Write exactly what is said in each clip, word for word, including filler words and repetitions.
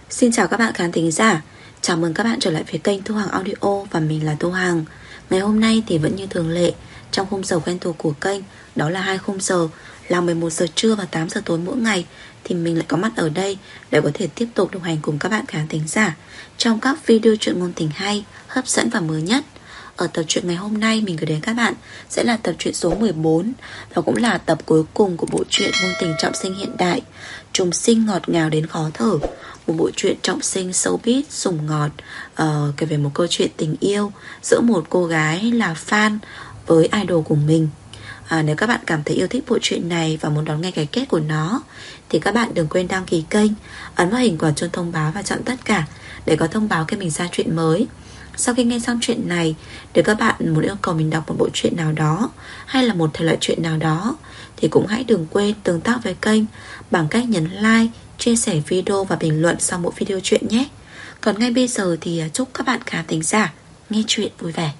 Xin chào các bạn khán thính giả. Chào mừng các bạn trở lại với kênh Thu Hằng Audio. Và mình là Thu Hằng. Ngày hôm nay thì vẫn như thường lệ, trong khung giờ quen thuộc của kênh, đó là hai khung giờ là mười một giờ trưa và tám giờ tối mỗi ngày, thì mình lại có mặt ở đây để có thể tiếp tục đồng hành cùng các bạn khán thính giả trong các video truyện ngôn tình hay, hấp dẫn và mới nhất. Ở tập truyện ngày hôm nay mình gửi đến các bạn sẽ là tập truyện số mười bốn, và cũng là tập cuối cùng của bộ truyện ngôn tình trọng sinh hiện đại, trùng sinh ngọt ngào đến khó thở. Một bộ truyện trọng sinh showbiz sủng ngọt, uh, kể về một câu chuyện tình yêu giữa một cô gái là fan với idol của mình. à, Nếu các bạn cảm thấy yêu thích bộ truyện này và muốn đón nghe cái kết của nó, thì các bạn đừng quên đăng ký kênh, ấn vào hình quả chuông thông báo và chọn tất cả để có thông báo khi mình ra truyện mới. Sau khi nghe xong chuyện này, nếu các bạn muốn yêu cầu mình đọc một bộ truyện nào đó hay là một thể loại truyện nào đó, thì cũng hãy đừng quên tương tác với kênh bằng cách nhấn like, chia sẻ video và bình luận sau mỗi video truyện nhé. Còn ngay bây giờ thì chúc các bạn khán thính giả nghe truyện vui vẻ.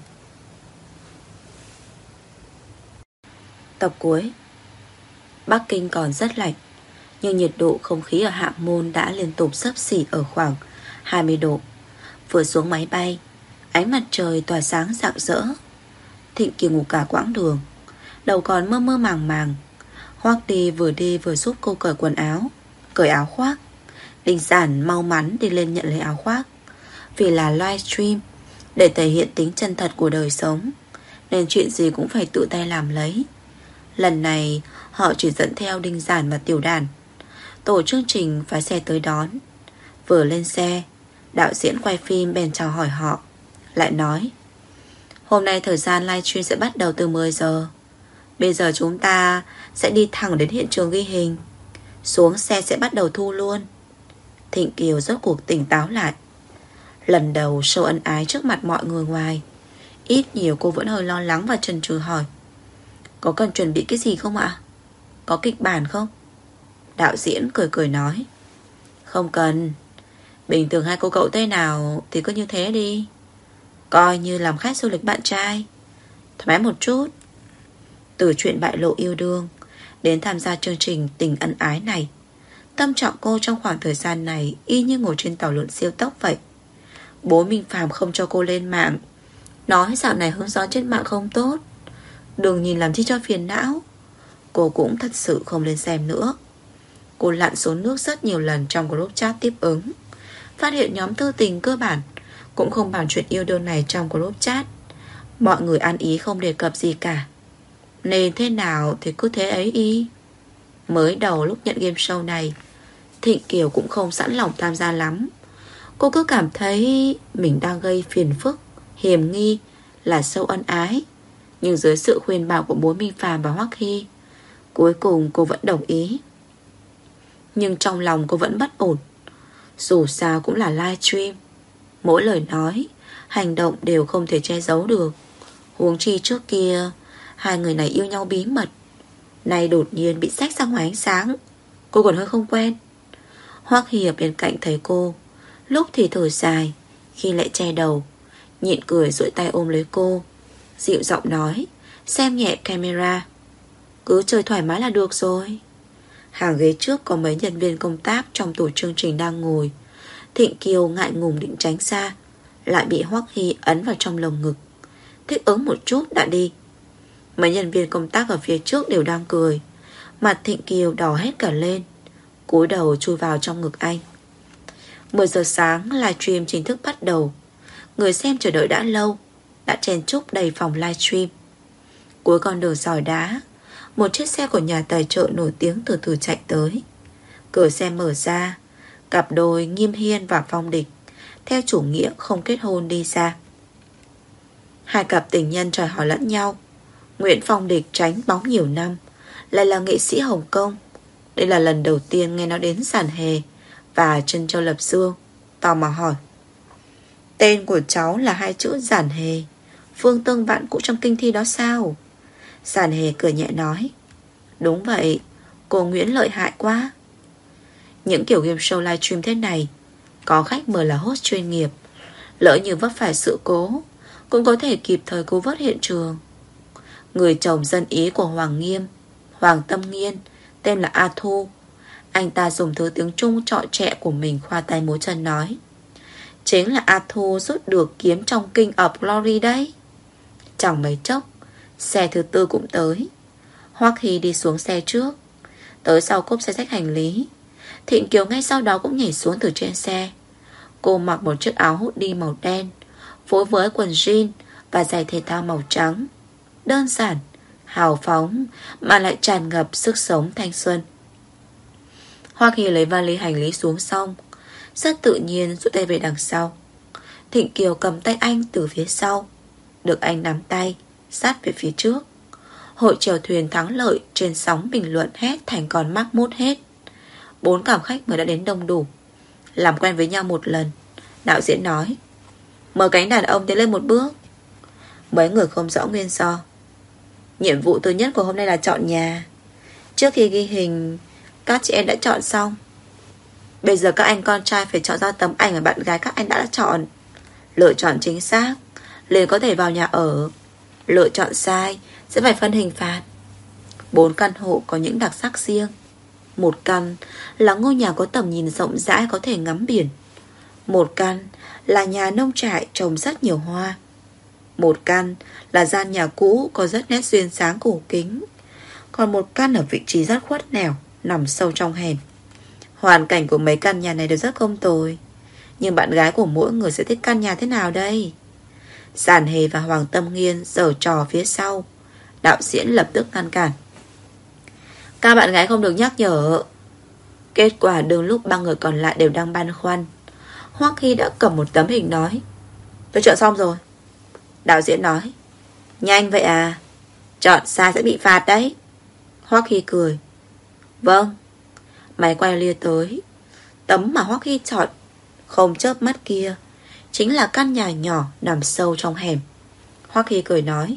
Tập cuối. Bắc Kinh còn rất lạnh, nhưng nhiệt độ không khí ở Hạ Môn đã liên tục xấp xỉ ở khoảng hai mươi độ. Vừa xuống máy bay, ánh mặt trời tỏa sáng rạng rỡ. Thịnh Kiều ngủ cả quãng đường, đầu còn mơ mơ màng màng. Hoắc đi vừa đi vừa giúp cô cởi quần áo, cởi áo khoác. Đình Giản mau mắn đi lên nhận lấy áo khoác. Vì là livestream, để thể hiện tính chân thật của đời sống, nên chuyện gì cũng phải tự tay làm lấy. Lần này họ chỉ dẫn theo Đinh Giản và Tiểu Đàn. Tổ chương trình phái xe tới đón. Vừa lên xe, đạo diễn quay phim bèn chào hỏi họ, lại nói: hôm nay thời gian livestream sẽ bắt đầu từ mười giờ. Bây giờ chúng ta sẽ đi thẳng đến hiện trường ghi hình, xuống xe sẽ bắt đầu thu luôn. Thịnh Kiều rốt cuộc tỉnh táo lại. Lần đầu show ân ái trước mặt mọi người ngoài, ít nhiều cô vẫn hơi lo lắng và chần chừ hỏi: có cần chuẩn bị cái gì không ạ? Có kịch bản không? Đạo diễn cười cười nói: không cần. Bình thường hai cô cậu thế nào thì cứ như thế đi, coi như làm khách du lịch bạn trai, thoải mái một chút. Từ chuyện bại lộ yêu đương đến tham gia chương trình tình ân ái này, tâm trạng cô trong khoảng thời gian này y như ngồi trên tàu lượn siêu tốc vậy. Bố Minh Phàm không cho cô lên mạng, nói dạo này hứng gió trên mạng không tốt, đừng nhìn làm chi cho phiền não. Cô cũng thật sự không lên xem nữa. Cô lặn xuống nước rất nhiều lần trong group chat tiếp ứng, phát hiện nhóm tư tình cơ bản cũng không bàn chuyện yêu đương này trong group chat. Mọi người ăn ý không đề cập gì cả, nên thế nào thì cứ thế ấy y. Mới đầu lúc nhận game show này, Thịnh Kiều cũng không sẵn lòng tham gia lắm. Cô cứ cảm thấy mình đang gây phiền phức, hiềm nghi là show ân ái. Nhưng dưới sự khuyên bảo của bố Minh Phàm và Hoắc Hy, cuối cùng cô vẫn đồng ý. Nhưng trong lòng cô vẫn bất ổn. Dù sao cũng là livestream, mỗi lời nói, hành động đều không thể che giấu được. Huống chi trước kia hai người này yêu nhau bí mật, nay đột nhiên bị xách ra ngoài ánh sáng, cô còn hơi không quen. Hoắc Hy ở bên cạnh thấy cô, lúc thì thở dài, khi lại che đầu, nhịn cười duỗi tay ôm lấy cô, dịu giọng nói, xem nhẹ camera: cứ chơi thoải mái là được rồi. Hàng ghế trước có mấy nhân viên công tác trong tổ chương trình đang ngồi. Thịnh Kiều ngại ngùng định tránh xa, lại bị Hoắc Hy ấn vào trong lồng ngực. Thích ứng một chút đã đi. Mấy nhân viên công tác ở phía trước đều đang cười. Mặt Thịnh Kiều đỏ hết cả lên, cúi đầu chui vào trong ngực anh. Mười giờ sáng livestream chính thức bắt đầu. Người xem chờ đợi đã lâu, đã chen chúc đầy phòng livestream. Cuối con đường sỏi đá, một chiếc xe của nhà tài trợ nổi tiếng từ từ chạy tới. Cửa xe mở ra, cặp đôi Nghiêm Hiên và Phong Địch theo chủ nghĩa không kết hôn đi ra. Hai cặp tình nhân chào hỏi lẫn nhau. Nguyễn Phong Địch tránh bóng nhiều năm, lại là nghệ sĩ Hồng Kông. Đây là lần đầu tiên nghe nói đến Giản Hề và Trân Châu Lập Dương, tò mò hỏi: tên của cháu là hai chữ Giản Hề, Phương Tương Vạn Cũ trong kinh thi đó sao? Giản Hề cười nhẹ nói: đúng vậy, cô Nguyễn lợi hại quá. Những kiểu game show livestream thế này, có khách mời là host chuyên nghiệp, lỡ như vấp phải sự cố cũng có thể kịp thời cứu vớt hiện trường. Người chồng dân ý của Hoàng Nghiêm, Hoàng Tâm Nghiên, tên là A Thu, Anh ta dùng thứ tiếng Trung trọi trẹ của mình khoa tay múa chân nói: chính là Arthur rút được kiếm trong King of Glory đấy. Chẳng mấy chốc, xe thứ tư cũng tới. Hoắc Hy đi xuống xe trước, tới sau cốp xe xách hành lý. Thịnh Kiều ngay sau đó cũng nhảy xuống từ trên xe. Cô mặc một chiếc áo hoodie màu đen phối với quần jean và giày thể thao màu trắng. Đơn giản, hào phóng mà lại tràn ngập sức sống thanh xuân. Hoắc Hy lấy vali hành lý xuống xong, rất tự nhiên rút tay về đằng sau. Thịnh Kiều cầm tay anh từ phía sau, được anh nắm tay sát về phía trước. Hội chèo thuyền thắng lợi trên sóng bình luận hét thành con mắc mút hết. Bốn cảm khách mời đã đến đông đủ. Làm quen với nhau một lần, đạo diễn nói: mời cánh đàn ông tiến lên một bước. Mấy người không rõ nguyên do. Nhiệm vụ thứ nhất của hôm nay là chọn nhà. Trước khi ghi hình, các chị em đã chọn xong. Bây giờ các anh con trai phải chọn ra tấm ảnh mà bạn gái các anh đã chọn. Lựa chọn chính xác liền có thể vào nhà ở. Lựa chọn sai sẽ phải phân hình phạt. Bốn căn hộ có những đặc sắc riêng. Một căn là ngôi nhà có tầm nhìn rộng rãi có thể ngắm biển. Một căn là nhà nông trại trồng rất nhiều hoa. Một căn là gian nhà cũ có rất nét duyên dáng cổ kính. Còn một căn ở vị trí rất khuất nẻo, nằm sâu trong hẻm. Hoàn cảnh của mấy căn nhà này đều rất không tồi. Nhưng bạn gái của mỗi người sẽ thích căn nhà thế nào đây? Giản Hề và Hoàng Tâm Nghiên giở trò phía sau. Đạo diễn lập tức ngăn cản: các bạn gái không được nhắc nhở. Kết quả đương lúc ba người còn lại đều đang băn khoăn, Hoắc Hy đã cầm một tấm hình nói: tôi chọn xong rồi. Đạo diễn nói: nhanh vậy à? Chọn sai sẽ bị phạt đấy. Hoắc Hy cười: vâng. Máy quay lia tới. Tấm mà Hoắc Hy chọn không chớp mắt kia chính là căn nhà nhỏ nằm sâu trong hẻm. Hoắc Hy cười nói.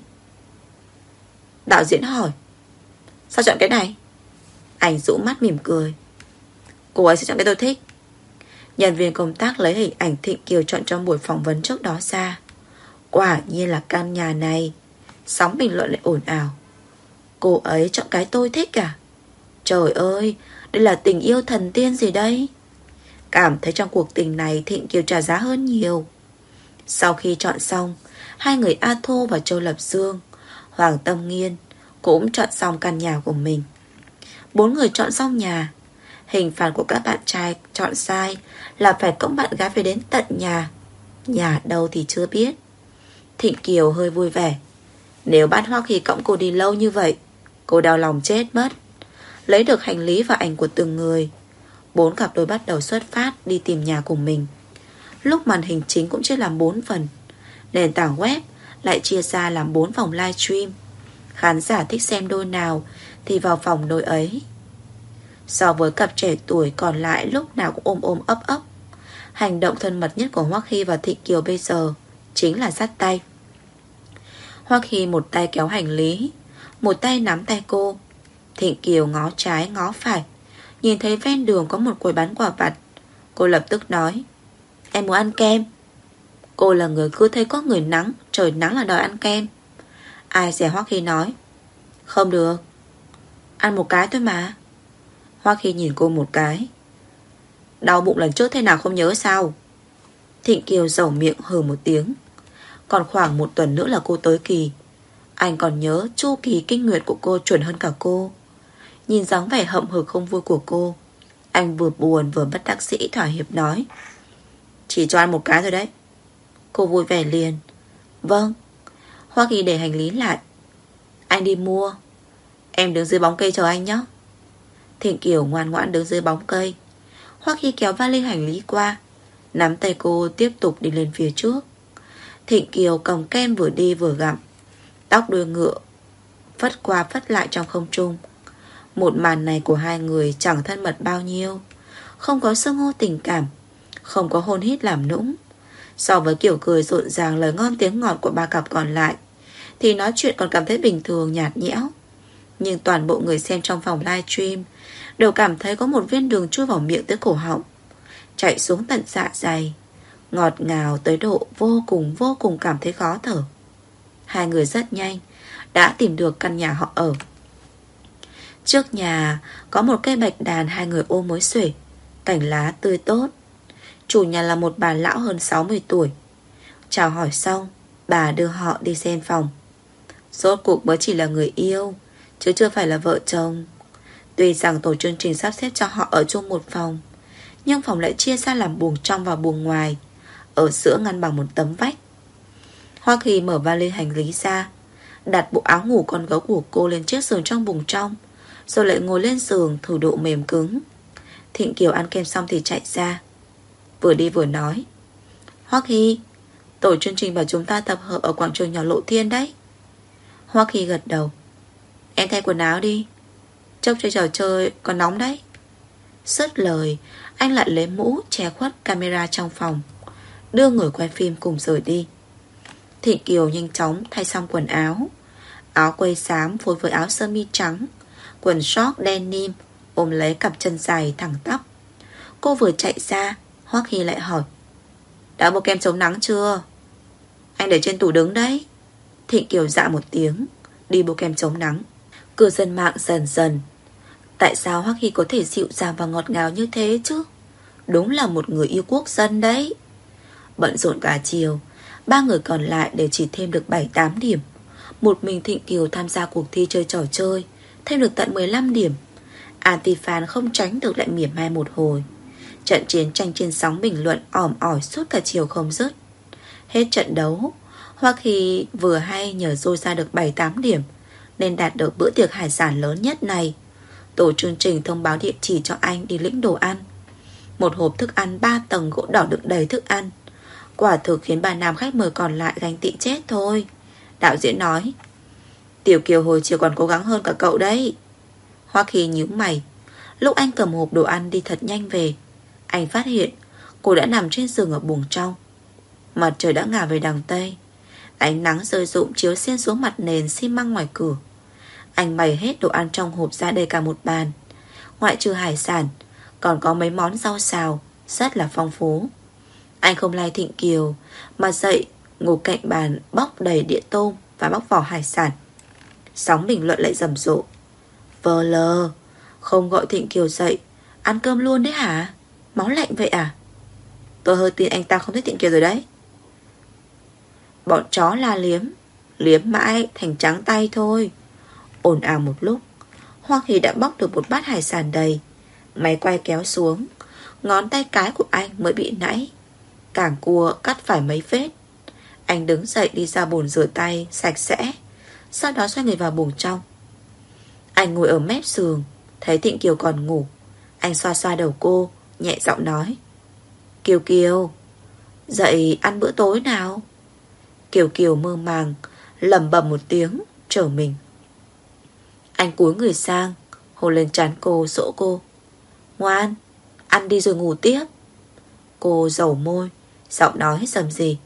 Đạo diễn hỏi: sao chọn cái này? Anh rũ mắt mỉm cười: cô ấy sẽ chọn cái tôi thích. Nhân viên công tác lấy hình ảnh Thịnh Kiều chọn trong buổi phỏng vấn trước đó ra. Quả nhiên là căn nhà này. Sóng bình luận lại ồn ào: cô ấy chọn cái tôi thích à? Trời ơi, đây là tình yêu thần tiên gì đây? Cảm thấy trong cuộc tình này Thịnh Kiều trả giá hơn nhiều. Sau khi chọn xong, hai người A Thô và Châu Lập Dương, Hoàng Tâm Nghiên cũng chọn xong căn nhà của mình. Bốn người chọn xong nhà. Hình phạt của các bạn trai chọn sai là phải cõng bạn gái về đến tận nhà. Nhà đâu thì chưa biết. Thịnh Kiều hơi vui vẻ. Nếu bắt Hoắc Hy cõng cô đi lâu như vậy, cô đau lòng chết mất. Lấy được hành lý và ảnh của từng người, bốn cặp đôi bắt đầu xuất phát đi tìm nhà của mình. Lúc màn hình chính cũng chia làm bốn phần, nền tảng web lại chia ra làm bốn vòng livestream. Khán giả thích xem đôi nào thì vào phòng đôi ấy. So với cặp trẻ tuổi còn lại lúc nào cũng ôm ôm ấp ấp, hành động thân mật nhất của Hoắc Hy và Thịnh Kiều bây giờ chính là dắt tay. Hoắc Hy một tay kéo hành lý, một tay nắm tay cô. Thịnh Kiều ngó trái ngó phải, nhìn thấy ven đường có một quầy bán quà vặt. Cô lập tức nói: em muốn ăn kem. Cô là người cứ thấy có người nắng, trời nắng là đòi ăn kem. Ai dè Hoắc Hy nói: không được, ăn một cái thôi mà. Hoắc Hy nhìn cô một cái: đau bụng lần trước thế nào không nhớ sao? Thịnh Kiều dẩu miệng hừ một tiếng. Còn khoảng một tuần nữa là cô tới kỳ. Anh còn nhớ chu kỳ kinh nguyệt của cô chuẩn hơn cả cô. Nhìn dáng vẻ hậm hực không vui của cô, anh vừa buồn vừa bất đắc dĩ thỏa hiệp nói: chỉ cho ăn một cái thôi đấy. Cô vui vẻ liền: vâng. Hoắc Hy để hành lý lại: anh đi mua, em đứng dưới bóng cây chờ anh nhé. Thịnh Kiều ngoan ngoãn đứng dưới bóng cây. Hoắc Hy kéo vali hành lý qua, nắm tay cô tiếp tục đi lên phía trước. Thịnh Kiều cầm kem vừa đi vừa gặm, tóc đuôi ngựa phất qua phất lại trong không trung. Một màn này của hai người chẳng thân mật bao nhiêu, không có xưng hô tình cảm, không có hôn hít làm nũng. So với kiểu cười rộn ràng lời ngon tiếng ngọt của ba cặp còn lại thì nói chuyện còn cảm thấy bình thường nhạt nhẽo. Nhưng toàn bộ người xem trong phòng livestream đều cảm thấy có một viên đường chui vào miệng tới cổ họng, chạy xuống tận dạ dày, ngọt ngào tới độ vô cùng vô cùng cảm thấy khó thở. Hai người rất nhanh đã tìm được căn nhà họ ở. Trước nhà có một cây bạch đàn hai người ôm mới xuể, cảnh lá tươi tốt. Chủ nhà là một bà lão hơn sáu mươi tuổi. Chào hỏi xong, bà đưa họ đi xem phòng. Rốt cuộc mới chỉ là người yêu, chứ chưa phải là vợ chồng. Tuy rằng tổ chương trình sắp xếp cho họ ở chung một phòng, nhưng phòng lại chia ra làm buồng trong và buồng ngoài, ở giữa ngăn bằng một tấm vách. Hoa Kỳ mở vali hành lý ra, đặt bộ áo ngủ con gấu của cô lên chiếc giường trong buồng trong, rồi lại ngồi lên giường thử độ mềm cứng. Thịnh Kiều ăn kem xong thì chạy ra, vừa đi vừa nói: Hoa Kỳ, tổ chương trình bảo chúng ta tập hợp ở quảng trường nhỏ Lộ Thiên đấy. Hoa Kỳ gật đầu. Em thay quần áo đi, chốc chơi trò chơi còn nóng đấy. Dứt lời, anh lại lấy mũ che khuất camera trong phòng, đưa người quay phim cùng rời đi. Thịnh Kiều nhanh chóng thay xong quần áo. Áo quây xám phối với áo sơ mi trắng, quần short denim, ôm lấy cặp chân dài thẳng tắp. Cô vừa chạy ra, Hoa Kỳ lại hỏi: đã mua kem chống nắng chưa? Anh để trên tủ đứng đấy. Thịnh Kiều dạ một tiếng, đi mua kem chống nắng. Cư dân mạng dần dần: tại sao Hoa Kỳ có thể dịu dàng và ngọt ngào như thế chứ? Đúng là một người yêu quốc dân đấy. Bận rộn cả chiều, ba người còn lại đều chỉ thêm được bảy tám điểm. Một mình Thịnh Kiều tham gia cuộc thi chơi trò chơi, thêm được tận mười lăm điểm. Anti-fan không tránh được lại mỉa mai một hồi. Trận chiến tranh trên sóng bình luận ỏm ỏi suốt cả chiều không dứt. Hết trận đấu, Hoa Kỳ vừa hay nhờ dôi ra được bảy tám điểm, nên đạt được bữa tiệc hải sản lớn nhất này. Tổ chương trình thông báo địa chỉ cho anh đi lĩnh đồ ăn. Một hộp thức ăn ba tầng gỗ đỏ đựng đầy thức ăn. Quả thực khiến bà nam khách mời còn lại ganh tị chết thôi. Đạo diễn nói: Tiểu Kiều hồi chiều còn cố gắng hơn cả cậu đấy. Hoa Kỳ nhíu mày. Lúc anh cầm hộp đồ ăn đi thật nhanh về, anh phát hiện cô đã nằm trên giường ở buồng trong. Mặt trời đã ngả về đằng Tây, ánh nắng rơi rụng chiếu xuyên xuống mặt nền xi măng ngoài cửa. Anh bày hết đồ ăn trong hộp ra đầy cả một bàn. Ngoại trừ hải sản, còn có mấy món rau xào rất là phong phú. Anh không lai Thịnh Kiều, mà dậy ngồi cạnh bàn bóc đầy đĩa tôm và bóc vỏ hải sản. Sóng bình luận lại rầm rộ: vờ lờ, không gọi Thịnh Kiều dậy, ăn cơm luôn đấy hả? Máu lạnh vậy à? Tôi hơi tin anh ta không thích Thịnh Kiều rồi đấy. Bọn chó la liếm, liếm mãi thành trắng tay thôi. Ồn ào một lúc, Hoa Kỳ đã bóc được một bát hải sản đầy. Máy quay kéo xuống, ngón tay cái của anh mới bị nãy. Cảng cua cắt phải mấy vết. Anh đứng dậy đi ra bồn rửa tay sạch sẽ, sau đó xoay người vào buồng trong. Anh ngồi ở mép giường, thấy Thịnh Kiều còn ngủ. Anh xoa xoa đầu cô, nhẹ giọng nói: Kiều Kiều, dậy ăn bữa tối nào. Kiều Kiều mơ màng lẩm bẩm một tiếng, trở mình. Anh cúi người sang, hôn lên trán cô, dỗ cô: Ngoan, ăn đi rồi ngủ tiếp. Cô dầu môi, giọng nói rầm rì: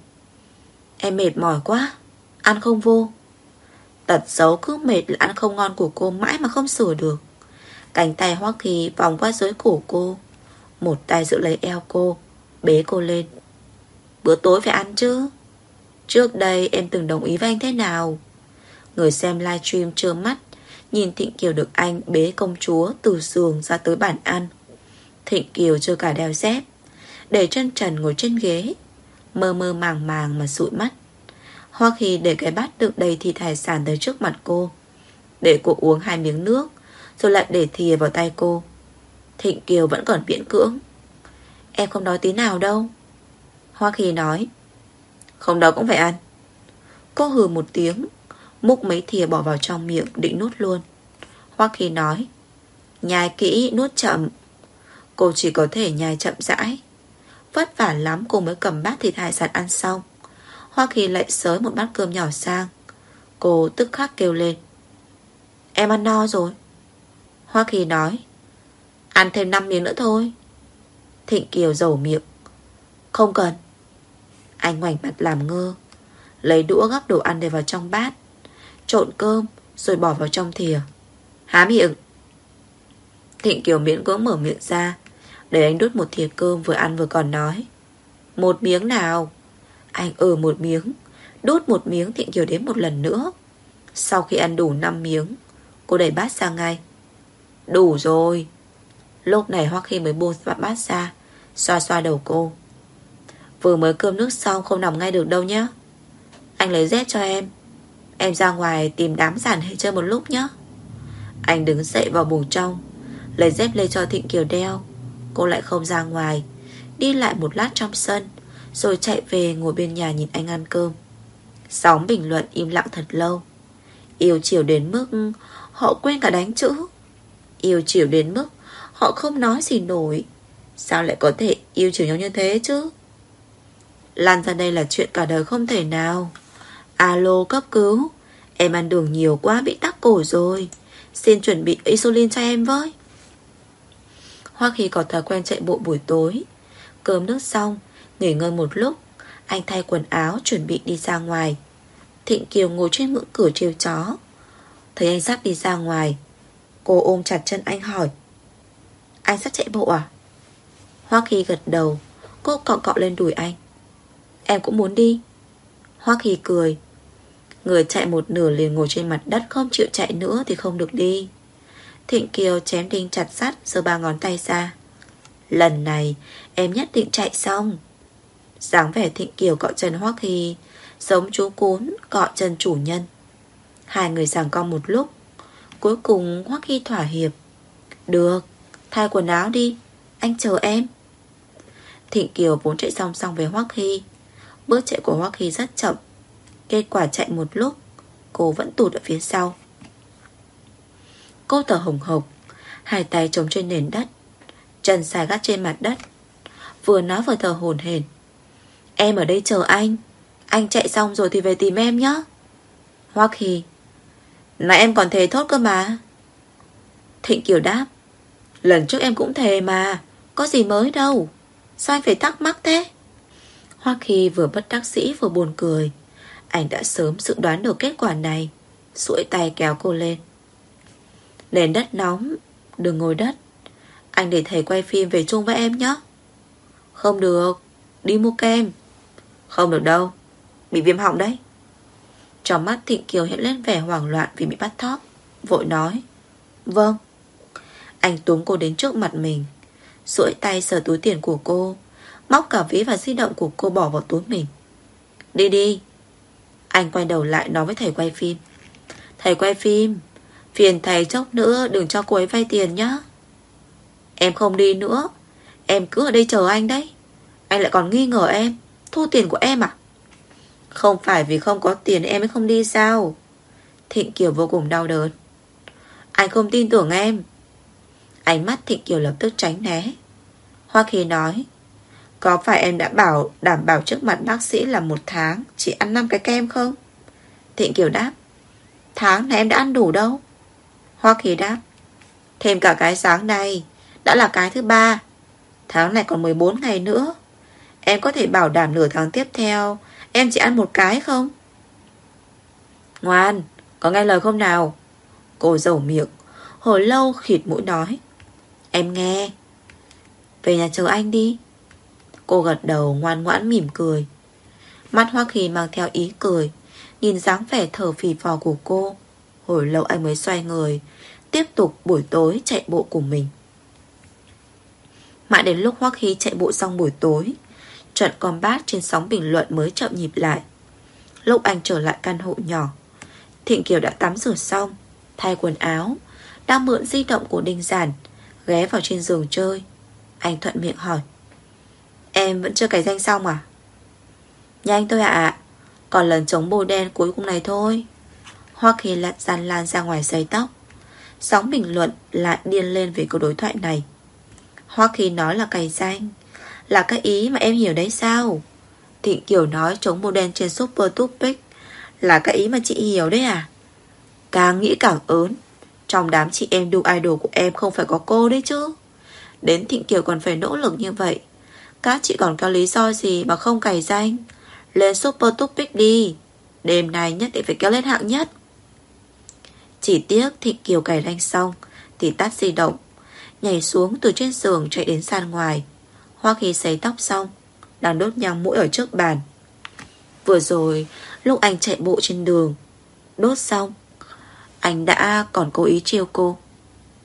Em mệt mỏi quá, ăn không vô. Tật xấu cứ mệt là ăn không ngon của cô mãi mà không sửa được. Cánh tay Hoa Kỳ vòng qua dưới cổ cô, một tay giữ lấy eo cô, bế cô lên. Bữa tối phải ăn chứ. Trước đây em từng đồng ý với anh thế nào? Người xem livestream trơ mắt nhìn Thịnh Kiều được anh bế công chúa từ giường ra tới bàn ăn. Thịnh Kiều chưa cả đeo dép, để chân trần ngồi trên ghế, mơ mơ màng màng mà dụi mắt. Hoa Kỳ để cái bát đựng đầy thịt hải sản tới trước mặt cô, để cô uống hai miếng nước, rồi lại để thìa vào tay cô. Thịnh Kiều vẫn còn miễn cưỡng: Em không đói tí nào đâu. Hoa Kỳ nói: Không đói cũng phải ăn. Cô hừ một tiếng, múc mấy thìa bỏ vào trong miệng định nuốt luôn. Hoa Kỳ nói: Nhai kỹ, nuốt chậm. Cô chỉ có thể nhai chậm rãi. Vất vả lắm cô mới cầm bát thịt hải sản ăn xong. Hoa Kỳ lại xới một bát cơm nhỏ sang. Cô tức khắc kêu lên: Em ăn no rồi. Hoa Kỳ nói: Ăn thêm năm miếng nữa thôi. Thịnh Kiều dầu miệng: Không cần. Anh ngoảnh mặt làm ngơ, lấy đũa gắp đồ ăn để vào trong bát, trộn cơm rồi bỏ vào trong thìa. Há miệng. Thịnh Kiều miễn cưỡng mở miệng ra, để anh đút một thìa cơm vừa ăn vừa còn nói: Một miếng nào. Anh ừ một miếng, đút một miếng. Thịnh Kiều đến một lần nữa. Sau khi ăn đủ năm miếng, cô đẩy bát sang ngay: Đủ rồi. Lúc này Hoắc Hy mới buông bát ra, xoa xoa đầu cô. Vừa mới cơm nước xong không nằm ngay được đâu nhá. Anh lấy dép cho em. Em ra ngoài tìm đám giản hệ chơi một lúc nhá. Anh đứng dậy vào buồng trong, lấy dép lên cho Thịnh Kiều đeo. Cô lại không ra ngoài, đi lại một lát trong sân, rồi chạy về ngồi bên nhà nhìn anh ăn cơm. Sóng bình luận im lặng thật lâu. Yêu chiều đến mức họ quên cả đánh chữ. Yêu chiều đến mức họ không nói gì nổi. Sao lại có thể yêu chiều nhau như thế chứ? Lan ra đây là chuyện cả đời không thể nào. Alo cấp cứu, em ăn đường nhiều quá bị tắc cổ rồi, xin chuẩn bị insulin cho em với. Hoa Kỳ có thói quen chạy bộ buổi tối. Cơm nước xong, nghỉ ngơi một lúc, anh thay quần áo chuẩn bị đi ra ngoài. Thịnh Kiều ngồi trên ngưỡng cửa trêu chó. Thấy anh sắp đi ra ngoài, cô ôm chặt chân anh hỏi: Anh sắp chạy bộ à? Hoa Kỳ gật đầu. Cô cọ cọ lên đùi anh: Em cũng muốn đi. Hoa Kỳ cười: Người chạy một nửa liền ngồi trên mặt đất, không chịu chạy nữa thì không được đi. Thịnh Kiều chém đinh chặt sắt, giơ ba ngón tay ra: Lần này em nhất định chạy xong. Dáng vẻ Thịnh Kiều cọ chân Hoa Kỳ giống chú cún cọ chân chủ nhân. Hai người giằng co một lúc, cuối cùng Hoa Kỳ thỏa hiệp: Được, thay quần áo đi, anh chờ em. Thịnh Kiều vốn chạy song song với Hoa Kỳ. Bước chạy của Hoa Kỳ rất chậm. Kết quả chạy một lúc, cô vẫn tụt ở phía sau. Cô thở hổn hộc, hai tay chống trên nền đất, chân dài gác trên mặt đất, vừa nói vừa thở hổn hển: Em ở đây chờ anh, anh chạy xong rồi thì về tìm em nhé. Hoa Kỳ: Này em còn thề thốt cơ mà. Thịnh Kiều đáp: Lần trước em cũng thề mà, có gì mới đâu. Sao anh phải thắc mắc thế? Hoa Kỳ vừa bất đắc dĩ vừa buồn cười. Anh đã sớm dự đoán được kết quả này, duỗi tay kéo cô lên: Nền đất nóng, đừng ngồi đất. Anh để thầy quay phim về chung với em nhé. Không được, đi mua kem. Không được đâu, bị viêm họng đấy. Trong mắt Thịnh Kiều hiện lên vẻ hoảng loạn vì bị bắt thóp, vội nói: Vâng. Anh túm cô đến trước mặt mình, duỗi tay sờ túi tiền của cô, móc cả ví và di động của cô bỏ vào túi mình. Đi đi. Anh quay đầu lại nói với thầy quay phim: Thầy quay phim, phiền thầy chốc nữa đừng cho cô ấy vay tiền nhá. Em không đi nữa, em cứ ở đây chờ anh đấy. Anh lại còn nghi ngờ em thu tiền của em à? Không phải vì không có tiền em mới không đi sao? Thịnh Kiều vô cùng đau đớn: Anh không tin tưởng em. Ánh mắt Thịnh Kiều lập tức tránh né. Hoa Kỳ nói: Có phải em đã bảo đảm bảo trước mặt bác sĩ là một tháng chỉ ăn năm cái kem không? Thịnh Kiều đáp: Tháng này em đã ăn đủ đâu. Hoa Kỳ đáp: Thêm cả cái sáng nay đã là cái thứ ba. Tháng này còn mười bốn ngày nữa. Em có thể bảo đảm nửa tháng tiếp theo em chỉ ăn một cái không? Ngoan, có nghe lời không nào? Cô dầu miệng, hồi lâu khịt mũi nói: Em nghe. Về nhà chờ anh đi. Cô gật đầu ngoan ngoãn mỉm cười. Mắt Hoa Kỳ mang theo ý cười, nhìn dáng vẻ thở phì phò của cô. Hồi lâu anh mới xoay người, tiếp tục buổi tối chạy bộ của mình. Mãi đến lúc Hoa Kỳ chạy bộ xong buổi tối, trận combat trên sóng bình luận mới chậm nhịp lại. Lúc anh trở lại căn hộ nhỏ, Thịnh Kiều đã tắm rửa xong, thay quần áo, đang mượn di động của Đinh Giản, ghé vào trên giường chơi. Anh thuận miệng hỏi: Em vẫn chưa cài danh xong à? Nhanh thôi ạ, à. Còn lần chống bôi đen cuối cùng này thôi. Hoa Kỳ lặn gian lan ra ngoài giấy tóc. Sóng bình luận lại điên lên về câu đối thoại này. Hoa Kỳ nói là cài danh là cái ý mà em hiểu đấy sao? Thịnh Kiều nói chống bôi đen trên Super Topic là cái ý mà chị hiểu đấy à? Càng nghĩ càng ớn. Trong đám chị em đu idol của em không phải có cô đấy chứ. Đến Thịnh Kiều còn phải nỗ lực như vậy, các chị còn có lý do gì mà không cài danh? Lên Super Topic đi, đêm nay nhất định phải kéo lên hạng nhất. Chỉ tiếc Thịnh Kiều cài danh xong thì tắt di động, nhảy xuống từ trên giường chạy đến sàn ngoài. Hoa Kỳ sấy tóc xong, đang đốt nhang mũi ở trước bàn. Vừa rồi lúc anh chạy bộ trên đường, đốt xong, anh đã còn cố ý trêu cô: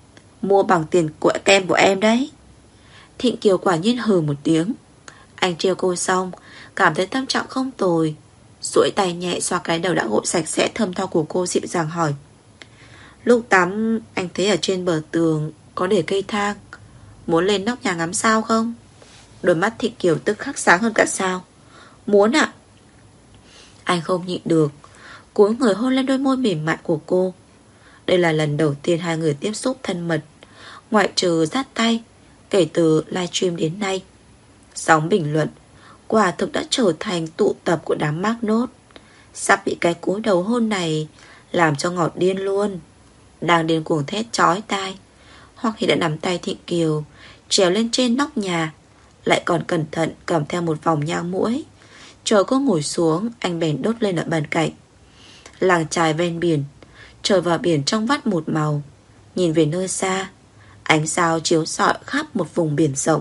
Mua bằng tiền của kem của em đấy. Thịnh Kiều quả nhiên hừ một tiếng. Anh trêu cô xong, cảm thấy tâm trạng không tồi, duỗi tay nhẹ xoa cái đầu đã gội sạch sẽ thơm tho của cô, dịu dàng hỏi: Lúc tắm anh thấy ở trên bờ tường có để cây thang, muốn lên nóc nhà ngắm sao không? Đôi mắt Thịnh Kiều tức khắc sáng hơn cả sao. Muốn ạ. Anh không nhịn được, cúi người hôn lên đôi môi mềm mại của cô. Đây là lần đầu tiên hai người tiếp xúc thân mật, ngoại trừ dắt tay, kể từ livestream đến nay. Sóng bình luận quả thực đã trở thành tụ tập của đám mác nốt. Sắp bị cái cúi đầu hôn này làm cho ngọt điên luôn. Đang điên cuồng thét chói tai, hoặc khi đã nắm tay Thịnh Kiều trèo lên trên nóc nhà, lại còn cẩn thận cầm theo một vòng nhang muỗi. Chờ cô ngồi xuống, anh bèn đốt lên ở bàn cạnh. Làng chài ven biển, trời vào biển trong vắt một màu. Nhìn về nơi xa, ánh sao chiếu rọi khắp một vùng biển rộng.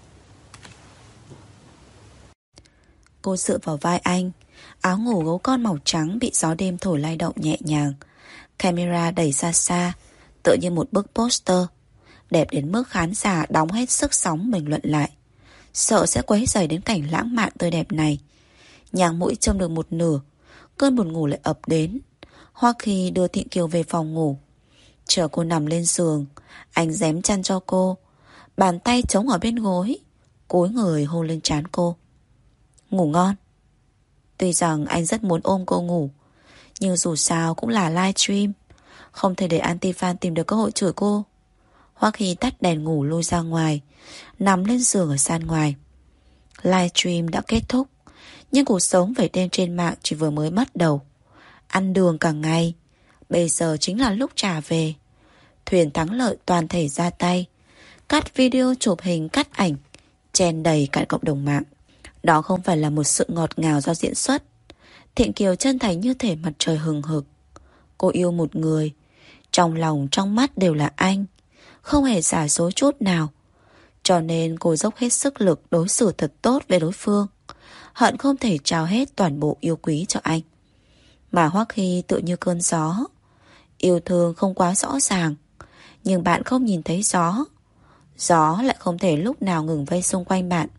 Cô dựa vào vai anh, áo ngủ gấu con màu trắng bị gió đêm thổi lay động nhẹ nhàng. Camera đẩy xa xa, tựa như một bức poster, đẹp đến mức khán giả đóng hết sức sóng bình luận lại, sợ sẽ quấy rầy đến cảnh lãng mạn tươi đẹp này. Nhang mũi châm được một nửa, cơn buồn ngủ lại ập đến. Hoa Kỳ đưa Thịnh Kiều về phòng ngủ. Chờ cô nằm lên giường, anh rém chăn cho cô, bàn tay chống ở bên gối, cúi người hôn lên trán cô. Ngủ ngon. Tuy rằng anh rất muốn ôm cô ngủ, nhưng dù sao cũng là livestream, không thể để anti-fan tìm được cơ hội chửi cô. Hoa Kỳ tắt đèn ngủ lui ra ngoài, nằm lên giường ở sàn ngoài. Livestream đã kết thúc, nhưng cuộc sống về đêm trên mạng chỉ vừa mới bắt đầu. Ăn đường cả ngày, bây giờ chính là lúc trả về. Thuyền thắng lợi toàn thể ra tay, cắt video, chụp hình, cắt ảnh, chen đầy cả cộng đồng mạng. Đó không phải là một sự ngọt ngào do diễn xuất. Thịnh Kiều chân thành như thể mặt trời hừng hực. Cô yêu một người, trong lòng trong mắt đều là anh, không hề giả dối chút nào. Cho nên cô dốc hết sức lực đối xử thật tốt với đối phương, hận không thể trao hết toàn bộ yêu quý cho anh. Mà Hoắc Hy tự như cơn gió, yêu thương không quá rõ ràng, nhưng bạn không nhìn thấy gió, gió lại không thể lúc nào ngừng vây xung quanh bạn.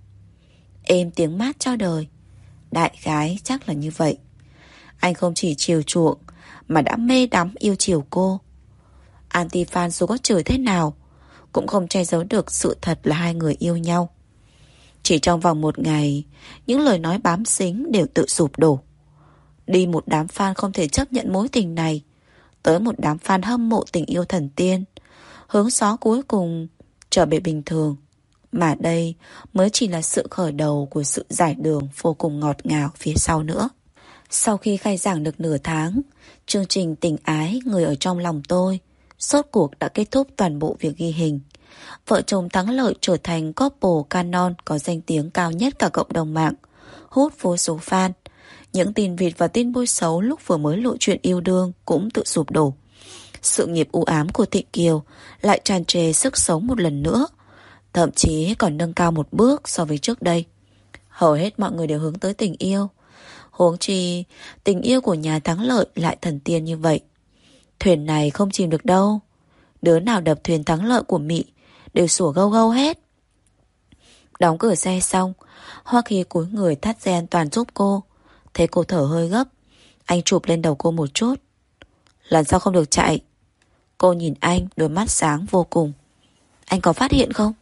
Êm tiếng mát cho đời. Đại khái chắc là như vậy. Anh không chỉ chiều chuộng mà đã mê đắm yêu chiều cô. Anti-fan dù có chửi thế nào cũng không che giấu được sự thật là hai người yêu nhau. Chỉ trong vòng một ngày, những lời nói bám dính đều tự sụp đổ. Đi một đám fan không thể chấp nhận mối tình này, tới một đám fan hâm mộ tình yêu thần tiên, hướng gió cuối cùng trở về bình thường. Mà đây mới chỉ là sự khởi đầu của sự giải đường vô cùng ngọt ngào phía sau nữa. Sau khi khai giảng được nửa tháng, chương trình Tình Ái Người Ở Trong Lòng Tôi rốt cuộc đã kết thúc toàn bộ việc ghi hình. Vợ chồng thắng lợi trở thành couple canon có danh tiếng cao nhất cả cộng đồng mạng, hút vô số fan. Những tin vịt và tin bôi xấu lúc vừa mới lộ chuyện yêu đương cũng tự sụp đổ. Sự nghiệp u ám của Thịnh Kiều lại tràn trề sức sống một lần nữa, thậm chí còn nâng cao một bước so với trước đây. Hầu hết mọi người đều hướng tới tình yêu, huống chi tình yêu của nhà thắng lợi lại thần tiên như vậy. Thuyền này không chìm được đâu. Đứa nào đập thuyền thắng lợi của Mị đều sủa gâu gâu hết. Đóng cửa xe xong, Hoa Kỳ cúi người thắt dây an toàn giúp cô. Thấy cô thở hơi gấp, anh chụp lên đầu cô một chút. Lần sau không được chạy. Cô nhìn anh, đôi mắt sáng vô cùng. Anh có phát hiện không?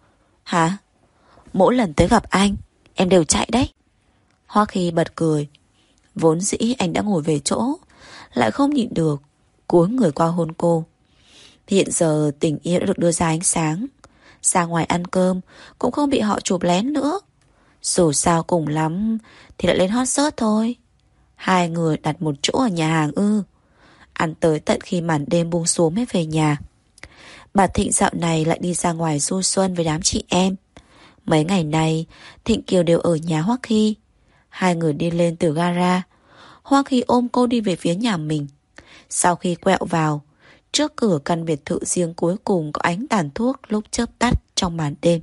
Hả? Mỗi lần tới gặp anh, em đều chạy đấy. Hoa Kỳ bật cười. Vốn dĩ anh đã ngồi về chỗ, lại không nhịn được, cúi người qua hôn cô. Hiện giờ tình yêu đã được đưa ra ánh sáng, ra ngoài ăn cơm cũng không bị họ chụp lén nữa. Dù sao cùng lắm thì lại lên hot search thôi. Hai người đặt một chỗ ở nhà hàng ư? Ăn tới tận khi màn đêm buông xuống mới về nhà. Bà Thịnh dạo này lại đi ra ngoài du xuân với đám chị em. Mấy ngày này Thịnh Kiều đều ở nhà Hoắc Hy. Hai người đi lên từ gara. Hoắc Hy ôm cô đi về phía nhà mình. Sau khi quẹo vào, trước cửa căn biệt thự riêng cuối cùng có ánh tàn thuốc lúc chớp tắt trong màn đêm.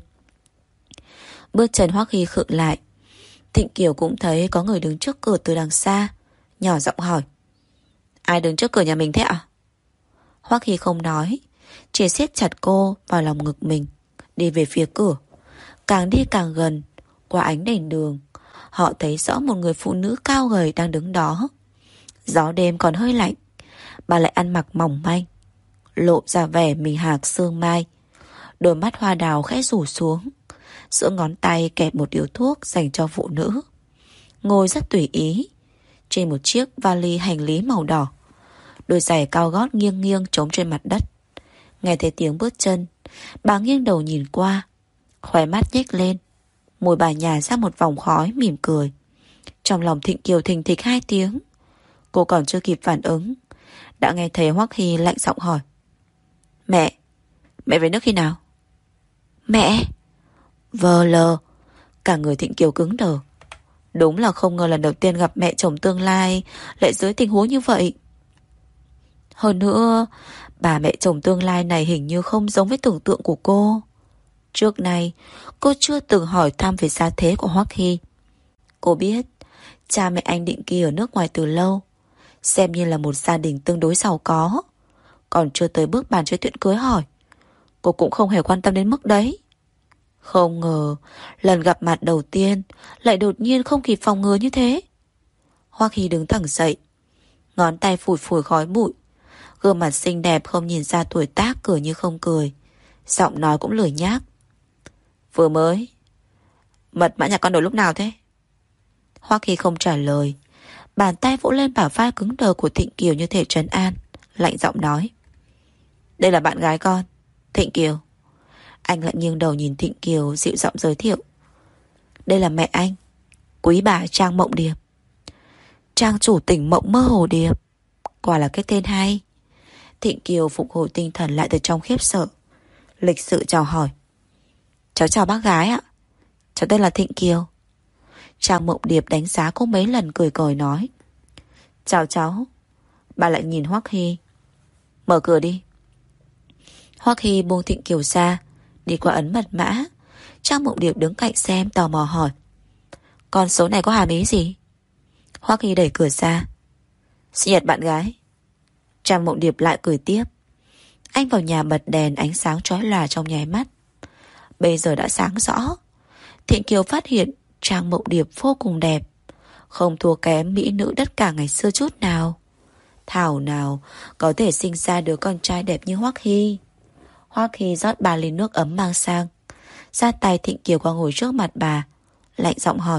Bước chân Hoắc Hy khựng lại. Thịnh Kiều cũng thấy có người đứng trước cửa từ đằng xa, nhỏ giọng hỏi: Ai đứng trước cửa nhà mình thế ạ? Hoắc Hy không nói, chỉ siết chặt cô vào lòng ngực mình, đi về phía cửa. Càng đi càng gần, qua ánh đèn đường, họ thấy rõ một người phụ nữ cao gầy đang đứng đó. Gió đêm còn hơi lạnh, bà lại ăn mặc mỏng manh, lộ ra vẻ mì hạc sương mai. Đôi mắt hoa đào khẽ rủ xuống, giữa ngón tay kẹp một điếu thuốc dành cho phụ nữ. Ngồi rất tùy ý trên một chiếc vali hành lý màu đỏ. Đôi giày cao gót nghiêng nghiêng trống trên mặt đất. Nghe thấy tiếng bước chân, bà nghiêng đầu nhìn qua, khóe mắt nhếch lên, môi bà nhả ra một vòng khói mỉm cười. Trong lòng Thịnh Kiều thình thịch hai tiếng. Cô còn chưa kịp phản ứng, đã nghe thấy Hoắc Hy lạnh giọng hỏi: Mẹ, mẹ về nước khi nào? Mẹ? Vờ lờ. Cả người Thịnh Kiều cứng đờ. Đúng là không ngờ lần đầu tiên gặp mẹ chồng tương lai lại dưới tình huống như vậy. Hơn nữa, bà mẹ chồng tương lai này hình như không giống với tưởng tượng của cô. Trước nay, cô chưa từng hỏi thăm về gia thế của Hoắc Hy. Cô biết, cha mẹ anh định kỳ ở nước ngoài từ lâu, xem như là một gia đình tương đối giàu có. Còn chưa tới bước bàn chơi chuyện cưới hỏi, cô cũng không hề quan tâm đến mức đấy. Không ngờ, lần gặp mặt đầu tiên lại đột nhiên không kịp phòng ngừa như thế. Hoắc Hy đứng thẳng dậy, ngón tay phủi phủi khói bụi. Gương mặt xinh đẹp không nhìn ra tuổi tác, cười như không cười. Giọng nói cũng lười nhác. Vừa mới. Mật mã nhà con đổi lúc nào thế? Hoắc Hy không trả lời. Bàn tay vỗ lên bả vai cứng đờ của Thịnh Kiều như thể trấn an, lạnh giọng nói: Đây là bạn gái con, Thịnh Kiều. Anh lại nghiêng đầu nhìn Thịnh Kiều, dịu giọng giới thiệu: Đây là mẹ anh, quý bà Trang Mộng Điệp. Trang chủ tỉnh Mộng Mơ Hồ Điệp. Quả là cái tên hay. Thịnh Kiều phục hồi tinh thần lại từ trong khiếp sợ, lịch sự chào hỏi: Cháu chào bác gái ạ, cháu tên là Thịnh Kiều. Trang Mộng Điệp đánh giá cô mấy lần, cười cười nói: Chào cháu. Bà lại nhìn Hoắc Hy: Mở cửa đi. Hoắc Hy buông Thịnh Kiều ra, đi qua ấn mật mã. Trang Mộng Điệp đứng cạnh xem, tò mò hỏi: Con số này có hàm ý gì? Hoắc Hy đẩy cửa ra: Sinh nhật bạn gái. Trang Mộng Điệp lại cười tiếp. Anh vào nhà bật đèn, ánh sáng chói lòa trong nháy mắt. Bây giờ đã sáng rõ. Thịnh Kiều phát hiện Trang Mộng Điệp vô cùng đẹp, không thua kém mỹ nữ đất cả ngày xưa chút nào. Thảo nào có thể sinh ra đứa con trai đẹp như Hoắc Hy. Hoắc Hy rót ba ly nước ấm mang sang, ra tay Thịnh Kiều qua ngồi trước mặt bà, lạnh giọng hỏi: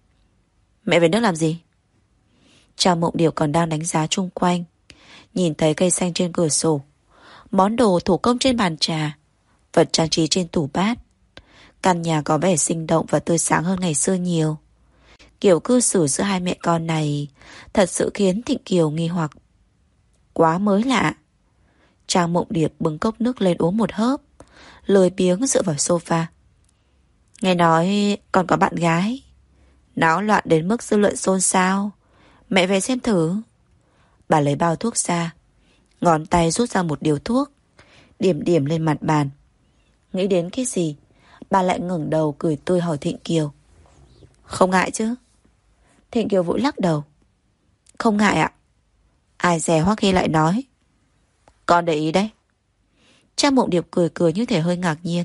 Mẹ về nước làm gì? Trang Mộng Điệp còn đang đánh giá chung quanh, nhìn thấy cây xanh trên cửa sổ, món đồ thủ công trên bàn trà, vật trang trí trên tủ bát. Căn nhà có vẻ sinh động và tươi sáng hơn ngày xưa nhiều. Kiểu cư xử giữa hai mẹ con này thật sự khiến Thịnh Kiều nghi hoặc. Quá mới lạ. Trang Mộng Điệp bưng cốc nước lên uống một hớp, lười biếng dựa vào sofa. Nghe nói còn có bạn gái, náo loạn đến mức dư luận xôn xao. Mẹ về xem thử. Bà lấy bao thuốc ra, ngón tay rút ra một điếu thuốc, điểm điểm lên mặt bàn. Nghĩ đến cái gì, bà lại ngẩng đầu cười tươi hỏi Thịnh Kiều: Không ngại chứ? Thịnh Kiều vội lắc đầu: Không ngại ạ. Ai dè Hoắc Hy lại nói: Con để ý đấy. Trang Mộng Điệp cười cười như thể hơi ngạc nhiên.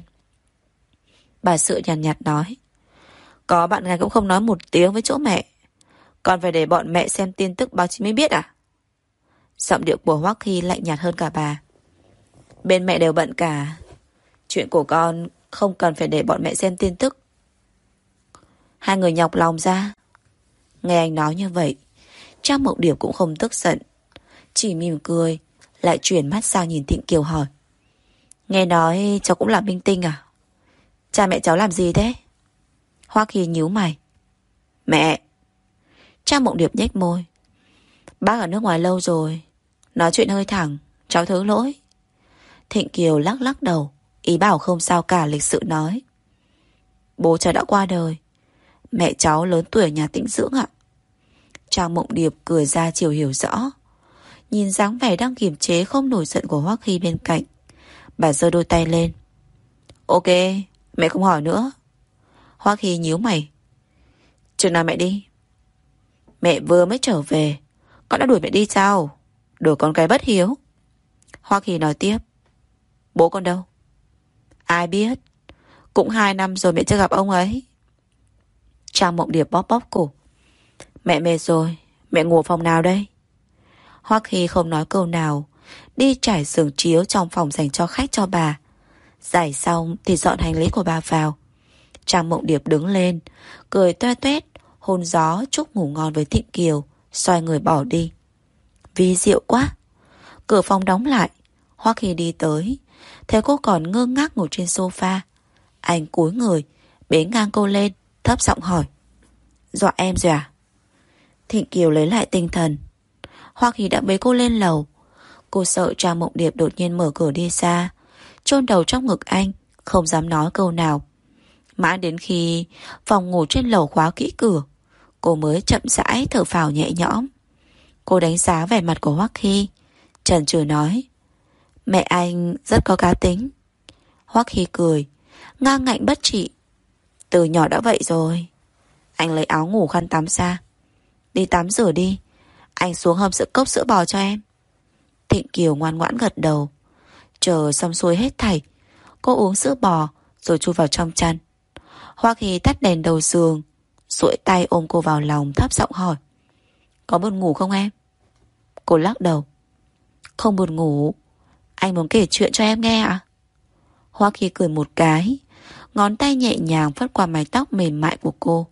Bà Sự nhàn nhạt, nhạt nói: Có bạn gái cũng không nói một tiếng với chỗ mẹ. Còn phải để bọn mẹ xem tin tức báo chí mới biết à? Giọng điệu của Hoắc Hy lạnh nhạt hơn cả bà. Bên mẹ đều bận cả. Chuyện của con không cần phải để bọn mẹ xem tin tức. Hai người nhọc lòng ra. Nghe anh nói như vậy, Trang Mộng Điệp cũng không tức giận, chỉ mỉm cười, lại chuyển mắt sang nhìn Thịnh Kiều hỏi: Nghe nói cháu cũng là minh tinh à? Cha mẹ cháu làm gì thế? Hoắc Hy nhíu mày: Mẹ. Trang Mộng Điệp nhếch môi: Bác ở nước ngoài lâu rồi, nói chuyện hơi thẳng, cháu thứ lỗi. Thịnh Kiều lắc lắc đầu, ý bảo không sao cả, lịch sự nói: Bố cháu đã qua đời, mẹ cháu lớn tuổi ở nhà tĩnh dưỡng ạ. Trang Mộng Điệp cười ra chiều hiểu rõ. Nhìn dáng vẻ đang kiềm chế không nổi giận của Hoắc Hy bên cạnh, bà giơ đôi tay lên: Ok, mẹ không hỏi nữa. Hoắc Hy nhíu mày: Chừng nào mẹ đi? Mẹ vừa mới trở về, con đã đuổi mẹ đi sao? Đuổi con cái bất hiếu. Hoắc Hy nói tiếp: Bố con đâu? Ai biết. Cũng hai năm rồi mẹ chưa gặp ông ấy. Trang Mộng Điệp bóp bóp cổ. Mẹ mệt rồi. Mẹ ngủ phòng nào đây? Hoắc Hy không nói câu nào, đi trải giường chiếu trong phòng dành cho khách cho bà. Giải xong thì dọn hành lý của bà vào. Trang Mộng Điệp đứng lên, cười toe toét, hôn gió chúc ngủ ngon với Thịnh Kiều, xoay người bỏ đi. Vi diệu quá. Cửa phòng đóng lại. Hoắc Hy đi tới, thấy cô còn ngơ ngác ngồi trên sofa. Anh cúi người, bế ngang cô lên, thấp giọng hỏi. Dọa em rồi à? Thịnh Kiều lấy lại tinh thần. Hoắc Hy đã bế cô lên lầu. Cô sợ Trang Mộng Điệp đột nhiên mở cửa đi xa, chôn đầu trong ngực anh, không dám nói câu nào. Mãi đến khi phòng ngủ trên lầu khóa kỹ cửa, cô mới chậm rãi thở phào nhẹ nhõm. Cô đánh giá vẻ mặt của Hoắc Hy, chần chừ nói. Mẹ anh rất có cá tính. Hoắc Hy cười, ngang ngạnh bất trị. Từ nhỏ đã vậy rồi. Anh lấy áo ngủ khăn tắm ra. Đi tắm rửa đi. Anh xuống hâm sữa cốc sữa bò cho em. Thịnh Kiều ngoan ngoãn gật đầu. Chờ xong xuôi hết thảy, cô uống sữa bò rồi chui vào trong chăn. Hoắc Hy tắt đèn đầu giường, duỗi tay ôm cô vào lòng, thấp giọng hỏi. Có buồn ngủ không em? Cô lắc đầu. Không buồn ngủ. Anh muốn kể chuyện cho em nghe ạ? Hoắc Hy cười một cái, ngón tay nhẹ nhàng phất qua mái tóc mềm mại của cô.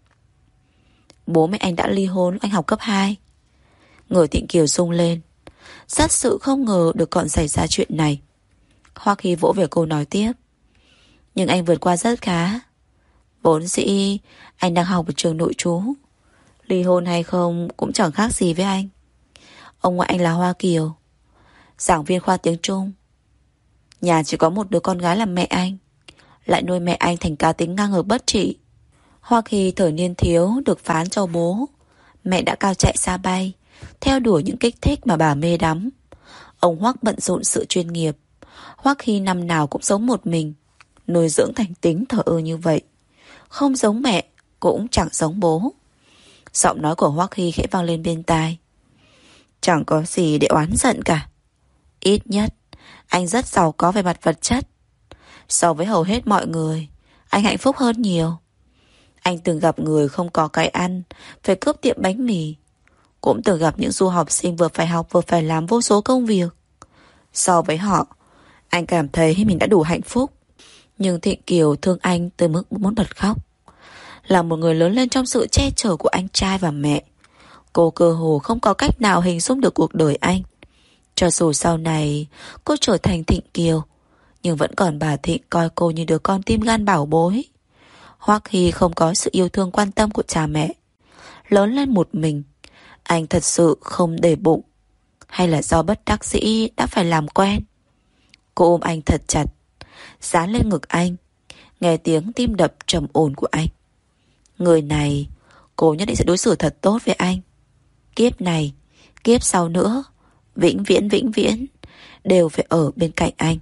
Bố mẹ anh đã ly hôn, anh học cấp hai. Người Thịnh Kiều rung lên. Rất sự không ngờ được còn xảy ra chuyện này. Hoắc Hy vỗ về cô nói tiếp. Nhưng anh vượt qua rất khá. Vốn dĩ anh đang học ở trường nội trú. Ly hôn hay không cũng chẳng khác gì với anh. Ông ngoại anh là Hoa Kiều, giảng viên khoa tiếng Trung. Nhà chỉ có một đứa con gái là mẹ anh, lại nuôi mẹ anh thành cá tính ngang ngược bất trị. Hoa Kỳ thời niên thiếu được phán cho bố. Mẹ đã cao chạy xa bay, theo đuổi những kích thích mà bà mê đắm. Ông Hoắc bận rộn sự chuyên nghiệp. Hoắc Hy năm nào cũng sống một mình, nuôi dưỡng thành tính thờ ơ như vậy. Không giống mẹ, cũng chẳng giống bố. Giọng nói của Hoắc Hy khẽ vang lên bên tai. Chẳng có gì để oán giận cả. Ít nhất anh rất giàu có về mặt vật chất. So với hầu hết mọi người, anh hạnh phúc hơn nhiều. Anh từng gặp người không có cái ăn, phải cướp tiệm bánh mì. Cũng từng gặp những du học sinh vừa phải học vừa phải làm vô số công việc. So với họ, anh cảm thấy mình đã đủ hạnh phúc. Nhưng Thịnh Kiều thương anh tới mức muốn bật khóc. Là một người lớn lên trong sự che chở của anh trai và mẹ, cô cơ hồ không có cách nào hình dung được cuộc đời anh. Cho dù sau này cô trở thành Thịnh Kiều, nhưng vẫn còn bà Thịnh coi cô như đứa con tim gan bảo bối. Hoắc Hy không có sự yêu thương quan tâm của cha mẹ. Lớn lên một mình, anh thật sự không để bụng. Hay là do bất đắc dĩ đã phải làm quen. Cô ôm anh thật chặt, dán lên ngực anh, nghe tiếng tim đập trầm ổn của anh. Người này, cô nhất định sẽ đối xử thật tốt với anh. Kiếp này, kiếp sau nữa, vĩnh viễn vĩnh viễn đều phải ở bên cạnh anh.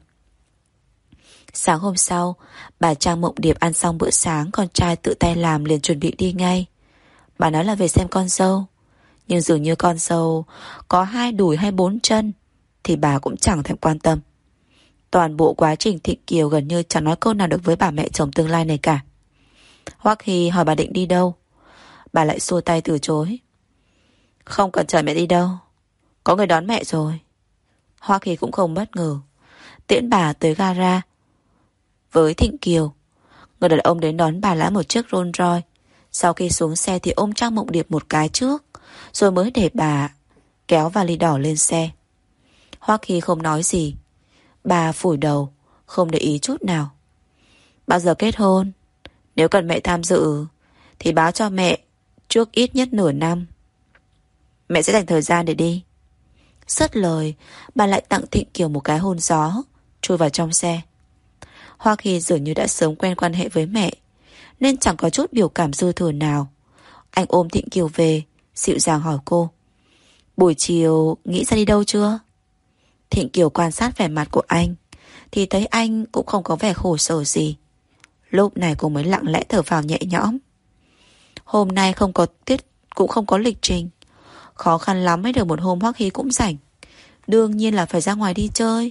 Sáng hôm sau, bà Trang Mộng Điệp ăn xong bữa sáng, con trai tự tay làm liền chuẩn bị đi ngay. Bà nói là về xem con dâu, nhưng dường như con dâu có hai đùi hay bốn chân thì bà cũng chẳng thèm quan tâm. Toàn bộ quá trình Thịnh Kiều gần như chẳng nói câu nào được với bà mẹ chồng tương lai này cả. Hoắc Hy hỏi bà định đi đâu, bà lại xua tay từ chối. Không cần chờ mẹ đi đâu, có người đón mẹ rồi. Hoắc Hy cũng không bất ngờ, tiễn bà tới gara. Với Thịnh Kiều, người đàn ông đến đón bà lái một chiếc Rolls Royce. Sau khi xuống xe thì ôm Trang Mộng Điệp một cái trước, rồi mới để bà kéo vali đỏ lên xe. Hoắc Hy không nói gì. Bà phủi đầu, không để ý chút nào. Bao giờ kết hôn? Nếu cần mẹ tham dự thì báo cho mẹ trước ít nhất nửa năm. Mẹ sẽ dành thời gian để đi. Dứt lời, bà lại tặng Thịnh Kiều một cái hôn gió, chui vào trong xe. Hoa Kỳ dường như đã sớm quen quan hệ với mẹ, nên chẳng có chút biểu cảm dư thừa nào. Anh ôm Thịnh Kiều về, dịu dàng hỏi cô. Buổi chiều nghĩ ra đi đâu chưa? Thịnh Kiều quan sát vẻ mặt của anh thì thấy anh cũng không có vẻ khổ sở gì. Lúc này cô mới lặng lẽ thở phào nhẹ nhõm. Hôm nay không có tiết, cũng không có lịch trình. Khó khăn lắm mới được một hôm Hoắc Hy cũng rảnh. Đương nhiên là phải ra ngoài đi chơi,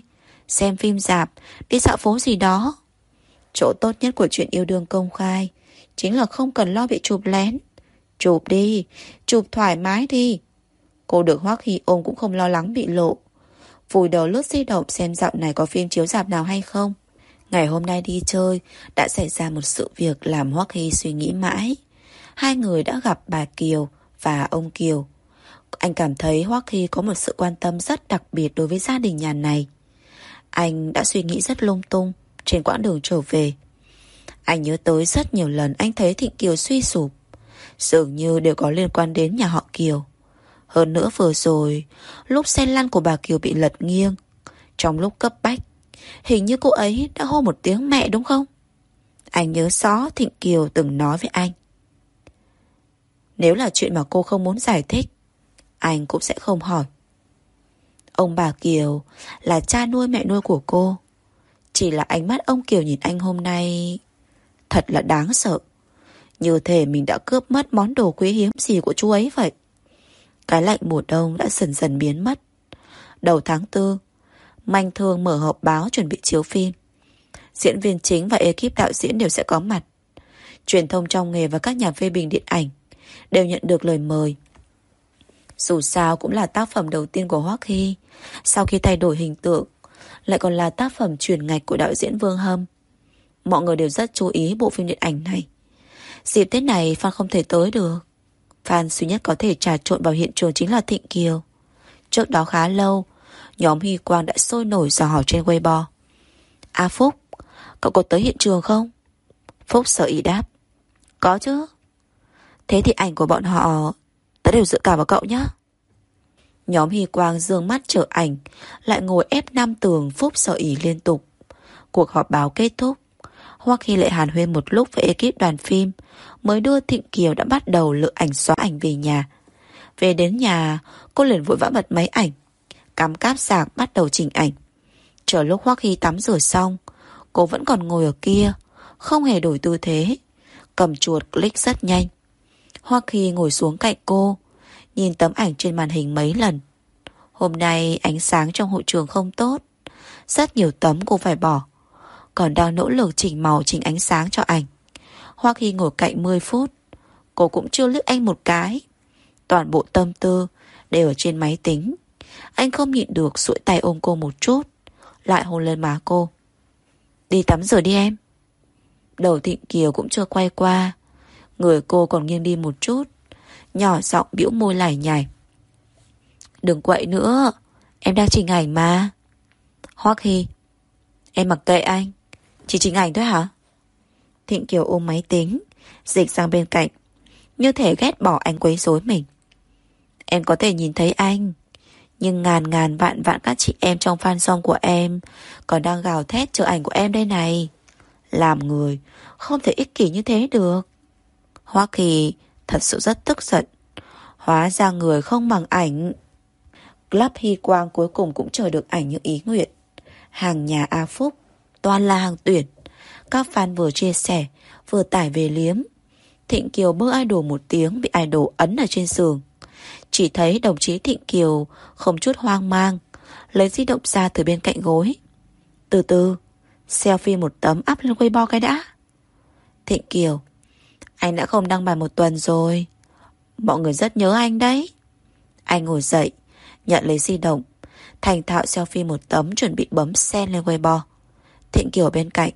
xem phim rạp, đi dạo phố gì đó. Chỗ tốt nhất của chuyện yêu đương công khai chính là không cần lo bị chụp lén. Chụp đi, chụp thoải mái đi. Cô được Hoắc Hy ôm cũng không lo lắng bị lộ. Vùi đầu lướt di động xem dạo này có phim chiếu rạp nào hay không. Ngày hôm nay đi chơi đã xảy ra một sự việc làm Hoắc Hy suy nghĩ mãi. Hai người đã gặp bà Kiều và ông Kiều. Anh cảm thấy Hoắc Hy có một sự quan tâm rất đặc biệt đối với gia đình nhà này. Anh đã suy nghĩ rất lung tung trên quãng đường trở về. Anh nhớ tới rất nhiều lần anh thấy Thịnh Kiều suy sụp, dường như đều có liên quan đến nhà họ Kiều. Hơn nữa vừa rồi, lúc xe lăn của bà Kiều bị lật nghiêng, trong lúc cấp bách, hình như cô ấy đã hô một tiếng mẹ đúng không? Anh nhớ rõ Thịnh Kiều từng nói với anh, nếu là chuyện mà cô không muốn giải thích, anh cũng sẽ không hỏi. Ông bà Kiều là cha nuôi mẹ nuôi của cô. Chỉ là ánh mắt ông Kiều nhìn anh hôm nay thật là đáng sợ. Như thể mình đã cướp mất món đồ quý hiếm gì của chú ấy vậy. Cái lạnh mùa đông đã dần dần biến mất. Đầu tháng tư, Manh Thương mở họp báo chuẩn bị chiếu phim. Diễn viên chính và ekip đạo diễn đều sẽ có mặt. Truyền thông trong nghề và các nhà phê bình điện ảnh đều nhận được lời mời. Dù sao cũng là tác phẩm đầu tiên của Hoắc Hy. Sau khi thay đổi hình tượng, lại còn là tác phẩm chuyển ngạch của đạo diễn Vương Hâm. Mọi người đều rất chú ý bộ phim điện ảnh này. Dịp Tết này fan không thể tới được. Fan duy nhất có thể trà trộn vào hiện trường chính là Thịnh Kiều. Trước đó khá lâu, nhóm Hy Quang đã sôi nổi dò hỏi trên Weibo. A Phúc, cậu có tới hiện trường không? Phúc sợ ý đáp, có chứ. Thế thì ảnh của bọn họ tớ đều dựa cả vào cậu nhé. Nhóm Hy Quang dương mắt chờ ảnh, lại ngồi ép năm tường Phúc sợ ý liên tục. Cuộc họp báo kết thúc, Hoắc Hy lại hàn huyên một lúc với ekip đoàn phim, mới đưa Thịnh Kiều đã bắt đầu lựa ảnh xóa ảnh về nhà. Về đến nhà, cô liền vội vã bật máy ảnh, cắm cáp sạc bắt đầu chỉnh ảnh. Chờ lúc Hoắc Hy tắm rửa xong, cô vẫn còn ngồi ở kia, không hề đổi tư thế, cầm chuột click rất nhanh. Hoắc Hy ngồi xuống cạnh cô, nhìn tấm ảnh trên màn hình mấy lần. Hôm nay ánh sáng trong hội trường không tốt, rất nhiều tấm cô phải bỏ, còn đang nỗ lực chỉnh màu chỉnh ánh sáng cho ảnh. Hoắc Hy ngồi cạnh mười phút, cô cũng chưa liếc anh một cái. Toàn bộ tâm tư đều ở trên máy tính. Anh không nhịn được duỗi tay ôm cô một chút, lại hôn lên má cô. Đi tắm rửa đi em. Đầu Thịnh Kiều cũng chưa quay qua, người cô còn nghiêng đi một chút, nhỏ giọng bĩu môi lải nhải. Đừng quậy nữa, em đang chỉnh ảnh mà. Hoắc Hy, em mặc kệ anh, chỉ chỉnh ảnh thôi hả? Thịnh Kiều ôm máy tính, dịch sang bên cạnh, như thể ghét bỏ anh quấy rối mình. Em có thể nhìn thấy anh, nhưng ngàn ngàn vạn vạn các chị em trong fan zone của em còn đang gào thét chờ ảnh của em đây này. Làm người không thể ích kỷ như thế được. Hoắc Hy thật sự rất tức giận. Hóa ra người không bằng ảnh. Club Hy Quang cuối cùng cũng chờ được ảnh như ý nguyện. Hàng nhà A Phúc toàn là hàng tuyển. Các fan vừa chia sẻ vừa tải về liếm. Thịnh Kiều bơ idol một tiếng bị idol ấn ở trên giường. Chỉ thấy đồng chí Thịnh Kiều không chút hoang mang, lấy di động ra từ bên cạnh gối. Từ từ, selfie một tấm up lên Weibo cái đã. Thịnh Kiều, anh đã không đăng bài một tuần rồi, mọi người rất nhớ anh đấy. Anh ngồi dậy, nhận lấy di động, thành thạo selfie một tấm, chuẩn bị bấm send lên Weibo. Thịnh Kiều bên cạnh,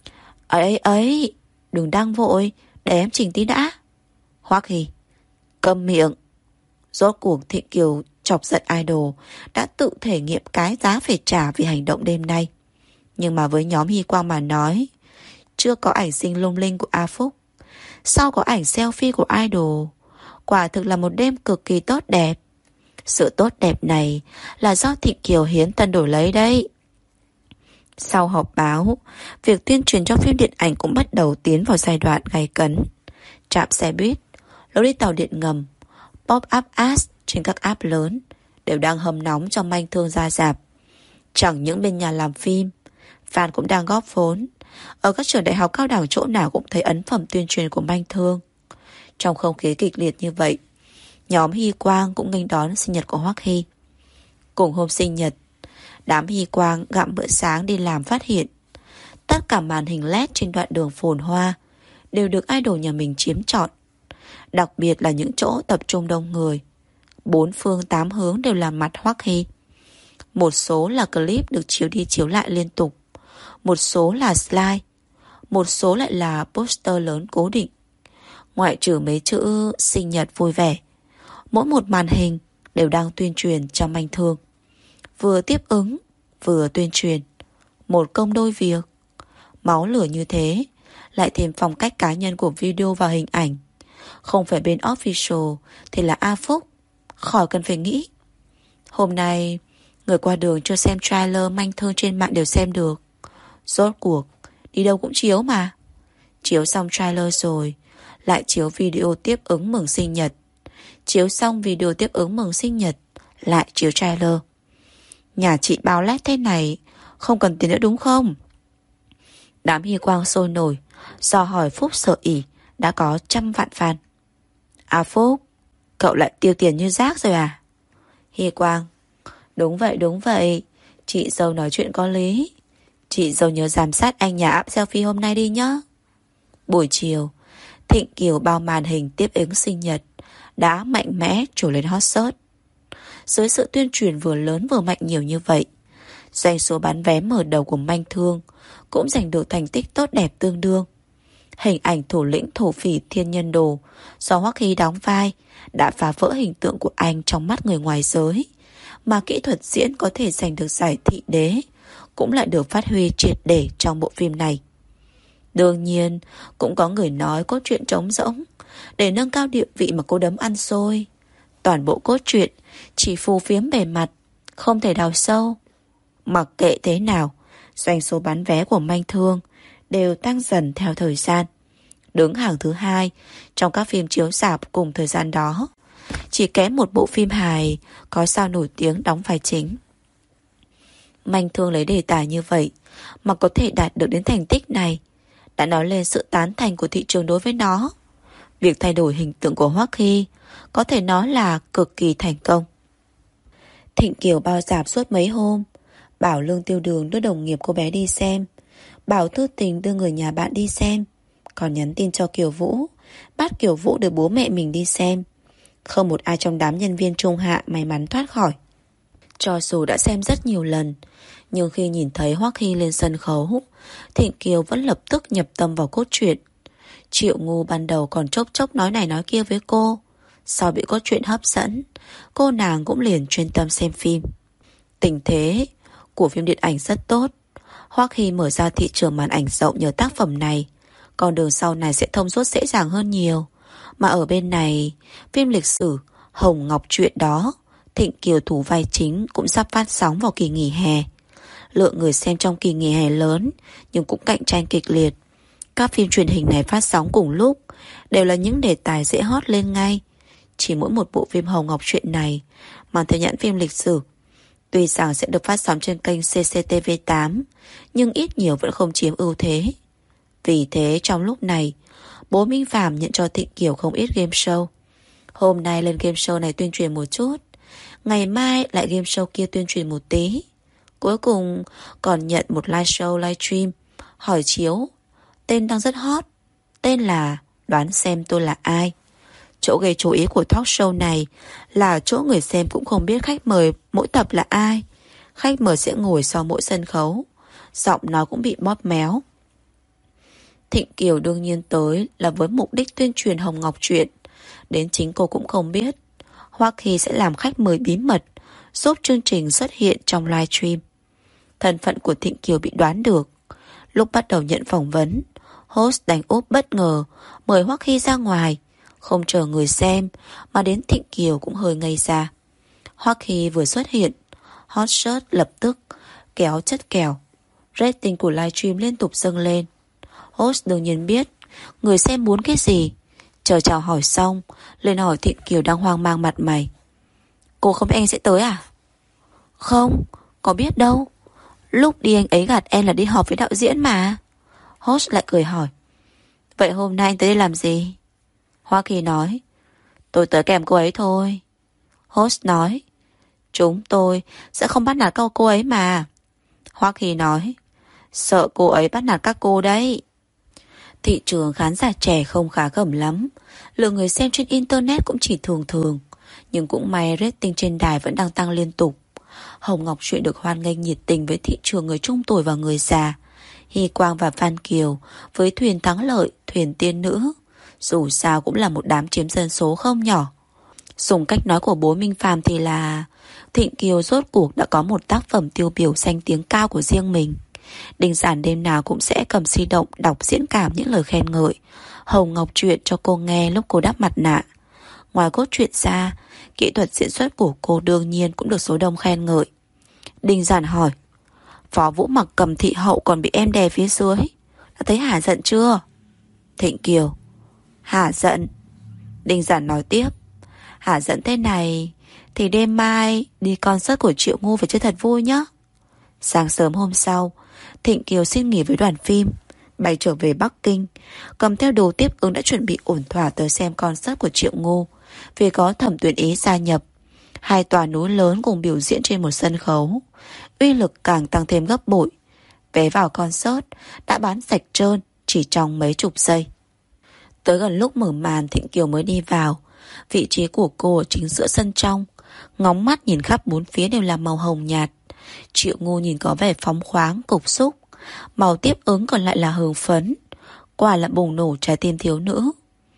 ấy ấy, đừng đăng vội, để em chỉnh tí đã. Hoắc Hy, câm miệng. Rốt cuộc Thịnh Kiều chọc giận idol đã tự thể nghiệm cái giá phải trả vì hành động đêm nay. Nhưng mà với nhóm Hy Quang mà nói, chưa có ảnh xinh lung linh của A Phúc, sau có ảnh selfie của idol, quả thực là một đêm cực kỳ tốt đẹp. Sự tốt đẹp này là do Thịnh Kiều hiến thân đổi lấy đấy. Sau họp báo, việc tuyên truyền cho phim điện ảnh cũng bắt đầu tiến vào giai đoạn gay cấn. Trạm xe buýt, lối đi tàu điện ngầm, pop-up ads trên các app lớn đều đang hâm nóng cho Manh Thương ra rạp. Chẳng những bên nhà làm phim, fan cũng đang góp vốn. Ở các trường đại học cao đẳng chỗ nào cũng thấy ấn phẩm tuyên truyền của Manh Thương. Trong không khí kịch liệt như vậy, nhóm Hy Quang cũng nghênh đón sinh nhật của Hoắc Hy. Cùng hôm sinh nhật, Đám Hy Quang gặm bữa sáng đi làm phát hiện tất cả màn hình led trên đoạn đường phồn hoa đều được idol nhà mình chiếm trọn. Đặc biệt là những chỗ tập trung đông người, bốn phương tám hướng đều là mặt Hoắc Hy. Một số là clip được chiếu đi chiếu lại liên tục, một số là slide, một số lại là poster lớn cố định. Ngoại trừ mấy chữ sinh nhật vui vẻ, mỗi một màn hình đều đang tuyên truyền cho Manh Thương. Vừa tiếp ứng, vừa tuyên truyền, một công đôi việc. Máu lửa như thế, lại thêm phong cách cá nhân của video và hình ảnh. Không phải bên official thì là A Phúc, khỏi cần phải nghĩ. Hôm nay, người qua đường chưa xem trailer Manh Thương trên mạng đều xem được. Rốt cuộc, đi đâu cũng chiếu mà. Chiếu xong trailer rồi, lại chiếu video tiếp ứng mừng sinh nhật. Chiếu xong video tiếp ứng mừng sinh nhật, lại chiếu trailer. Nhà chị bao lét thế này, không cần tiền nữa đúng không? Đám Hy Quang sôi nổi, do hỏi Phúc sợ ỉ đã có trăm vạn fan. À Phúc, cậu lại tiêu tiền như rác rồi à? Hy Quang, đúng vậy đúng vậy, chị dâu nói chuyện có lý. Chị dâu nhớ giám sát anh nhà áp selfie hôm nay đi nhá. Buổi chiều, Thịnh Kiều bao màn hình tiếp ứng sinh nhật đã mạnh mẽ trổ lên hot search. Dưới sự tuyên truyền vừa lớn vừa mạnh nhiều như vậy, doanh số bán vé mở đầu của Manh Thương cũng giành được thành tích tốt đẹp tương đương. Hình ảnh thủ lĩnh thổ phỉ Thiên Nhân Đồ do Hoắc Hy đóng vai đã phá vỡ hình tượng của anh trong mắt người ngoài giới, mà kỹ thuật diễn có thể giành được giải thị đế cũng lại được phát huy triệt để trong bộ phim này. Đương nhiên, cũng có người nói cốt truyện trống rỗng, để nâng cao địa vị mà cô đấm ăn xôi. Toàn bộ cốt truyện chỉ phù phiếm bề mặt, không thể đào sâu. Mặc kệ thế nào, doanh số bán vé của Manh Thương đều tăng dần theo thời gian, đứng hàng thứ hai trong các phim chiếu rạp cùng thời gian đó, chỉ kém một bộ phim hài có sao nổi tiếng đóng vai chính. Manh Thương lấy đề tài như vậy mà có thể đạt được đến thành tích này, đã nói lên sự tán thành của thị trường đối với nó. Việc thay đổi hình tượng của Hoắc Hy có thể nói là cực kỳ thành công. Thịnh Kiều bao rạp suốt mấy hôm, bảo Lương Tiêu Đường đưa đồng nghiệp cô bé đi xem, bảo Thư Tình đưa người nhà bạn đi xem, còn nhắn tin cho Kiều Vũ, bắt Kiều Vũ đưa bố mẹ mình đi xem. Không một ai trong đám nhân viên trung hạ may mắn thoát khỏi. Cho dù đã xem rất nhiều lần, nhưng khi nhìn thấy Hoắc Hy lên sân khấu, Thịnh Kiều vẫn lập tức nhập tâm vào cốt truyện. Triệu Ngu ban đầu còn chốc chốc nói này nói kia với cô, sau bị cốt truyện hấp dẫn, cô nàng cũng liền chuyên tâm xem phim. Tình thế của phim điện ảnh rất tốt. Hoắc Hy mở ra thị trường màn ảnh rộng nhờ tác phẩm này, con đường sau này sẽ thông suốt dễ dàng hơn nhiều. Mà ở bên này, phim lịch sử Hồng Ngọc Truyện đó, Thịnh Kiều thủ vai chính cũng sắp phát sóng vào kỳ nghỉ hè. Lượng người xem trong kỳ nghỉ hè lớn, nhưng cũng cạnh tranh kịch liệt. Các phim truyền hình này phát sóng cùng lúc đều là những đề tài dễ hot lên ngay. Chỉ mỗi một bộ phim Hồng Ngọc Truyện này mang theo nhãn phim lịch sử, tuy rằng sẽ được phát sóng trên kênh xê xê tê vê tám, nhưng ít nhiều vẫn không chiếm ưu thế. Vì thế trong lúc này, bố Minh Phạm nhận cho Thịnh Kiều không ít game show. Hôm nay lên game show này tuyên truyền một chút, ngày mai lại game show kia tuyên truyền một tí. Cuối cùng còn nhận một live show live stream hỏi chiếu, tên đang rất hot, tên là Đoán Xem Tôi Là Ai. Chỗ gây chú ý của talk show này là chỗ người xem cũng không biết khách mời mỗi tập là ai. Khách mời sẽ ngồi sau mỗi sân khấu, giọng nói cũng bị bóp méo. Thịnh Kiều đương nhiên tới là với mục đích tuyên truyền Hồng Ngọc Truyện. Đến chính cô cũng không biết Hoắc Hy sẽ làm khách mời bí mật giúp chương trình xuất hiện trong livestream. Thân phận của Thịnh Kiều bị đoán được. Lúc bắt đầu nhận phỏng vấn, host đánh úp bất ngờ mời Hoắc Hy ra ngoài, không chờ người xem mà đến Thịnh Kiều cũng hơi ngây ra. Hoắc Hy vừa xuất hiện, hot search lập tức kéo chất kèo, rating của livestream liên tục dâng lên. Host đương nhiên biết người xem muốn cái gì, chờ chào hỏi xong lên hỏi Thịnh Kiều đang hoang mang mặt mày: cô không biết anh sẽ tới à? Không, có biết đâu, lúc đi anh ấy gạt em là đi họp với đạo diễn mà. Host lại cười hỏi: vậy hôm nay anh tới đây làm gì? Hoa Kỳ nói: tôi tới kèm cô ấy thôi. Host nói: Chúng tôi sẽ không bắt nạt các cô ấy mà. Hoắc Hy nói. Sợ cô ấy bắt nạt các cô đấy. Thị trường khán giả trẻ không khá khẩm lắm. Lượng người xem trên internet cũng chỉ thường thường. Nhưng cũng may rating trên đài vẫn đang tăng liên tục. Hồng Ngọc Truyện được hoan nghênh nhiệt tình với thị trường người trung tuổi và người già. Hy Quang và Phan Kiều với Thuyền Thắng Lợi, Thuyền Tiên Nữ, dù sao cũng là một đám chiếm dân số không nhỏ. Dùng cách nói của bố Minh Phàm thì là Thịnh Kiều rốt cuộc đã có một tác phẩm tiêu biểu danh tiếng cao của riêng mình. Đình Giản đêm nào cũng sẽ cầm di động đọc diễn cảm những lời khen ngợi Hồng Ngọc Truyện cho cô nghe lúc cô đắp mặt nạ. Ngoài cốt truyện ra, kỹ thuật diễn xuất của cô đương nhiên cũng được số đông khen ngợi. Đình Giản hỏi, Phó Vũ Mặc cầm thị hậu còn bị em đè phía dưới, đã thấy hả giận chưa? Thịnh Kiều, hả giận? Đình Giản nói tiếp, hả giận thế này thì đêm mai đi concert của Triệu Ngu phải chơi thật vui nhá. Sáng sớm hôm sau, Thịnh Kiều xin nghỉ với đoàn phim, bay trở về Bắc Kinh, cầm theo đồ tiếp ứng đã chuẩn bị ổn thỏa tới xem concert của Triệu Ngu. Vì có Thẩm Tuyển Ý gia nhập, hai tòa núi lớn cùng biểu diễn trên một sân khấu, uy lực càng tăng thêm gấp bội. Vé vào concert đã bán sạch trơn chỉ trong mấy chục giây. Tới gần lúc mở màn, Thịnh Kiều mới đi vào. Vị trí của cô ở chính giữa sân trong, ngóng mắt nhìn khắp bốn phía đều là màu hồng nhạt. Triệu Ngu nhìn có vẻ phóng khoáng, cục xúc. Màu tiếp ứng còn lại là hồng phấn. Quả là bùng nổ trái tim thiếu nữ.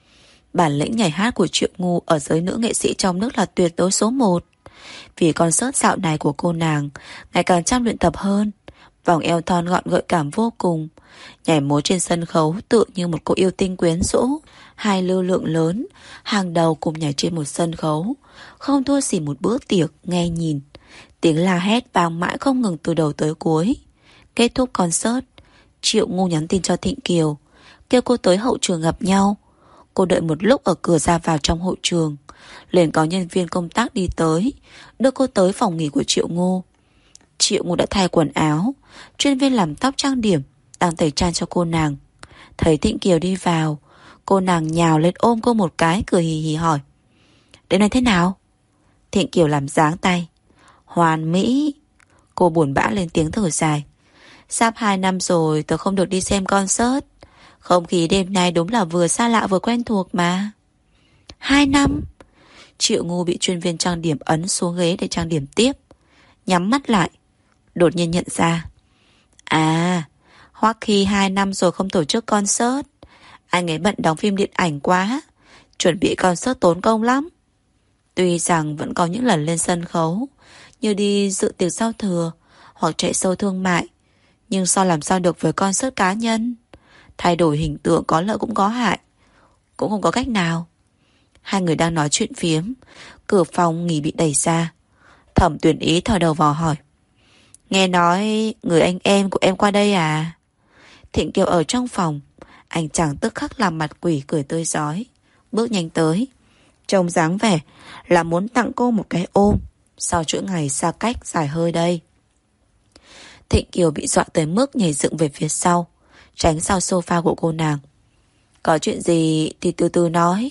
Bản lĩnh nhảy hát của Triệu Ngu ở giới nữ nghệ sĩ trong nước là tuyệt đối số một. Vì concert dạo này của cô nàng ngày càng chăm luyện tập hơn. Vòng eo thon gọn gợi cảm vô cùng. Nhảy múa trên sân khấu tựa như một cô yêu tinh quyến rũ. Hai lưu lượng lớn, hàng đầu cùng nhảy trên một sân khấu, không thua gì một bữa tiệc nghe nhìn. Tiếng la hét vang mãi không ngừng từ đầu tới cuối. Kết thúc concert, Triệu Ngu nhắn tin cho Thịnh Kiều, kêu cô tới hậu trường gặp nhau. Cô đợi một lúc ở cửa ra vào trong hội trường, liền có nhân viên công tác đi tới, đưa cô tới phòng nghỉ của Triệu Ngu. Triệu Ngu đã thay quần áo, chuyên viên làm tóc trang điểm đang tẩy trang cho cô nàng. Thấy Thịnh Kiều đi vào, cô nàng nhào lên ôm cô một cái, cười hì hì hỏi, đêm nay thế nào? Thịnh Kiều làm dáng tay, hoàn mỹ. Cô buồn bã lên tiếng thở dài, sắp hai năm rồi tớ không được đi xem concert. Không khí đêm nay đúng là vừa xa lạ vừa quen thuộc mà. Hai năm? Triệu Ngu bị chuyên viên trang điểm ấn xuống ghế để trang điểm tiếp, nhắm mắt lại, đột nhiên nhận ra, à, Hoắc Hy hai năm rồi không tổ chức concert. Anh ấy bận đóng phim điện ảnh quá, chuẩn bị concert tốn công lắm. Tuy rằng vẫn có những lần lên sân khấu, như đi dự tiệc giao thừa hoặc chạy show thương mại, nhưng sao làm sao được với concert cá nhân. Thay đổi hình tượng có lợi cũng có hại, cũng không có cách nào. Hai người đang nói chuyện phiếm, cửa phòng nghỉ bị đẩy ra. Thẩm Tuyển Ý thò đầu vào hỏi, nghe nói người anh em của em qua đây à? Thịnh Kiều ở trong phòng, anh chàng tức khắc làm mặt quỷ cười tươi rói, bước nhanh tới, trông dáng vẻ là muốn tặng cô một cái ôm sau chuỗi ngày xa cách dài hơi đây. Thịnh Kiều bị dọa tới mức nhảy dựng về phía sau, tránh sau sofa của cô nàng. Có chuyện gì thì từ từ nói,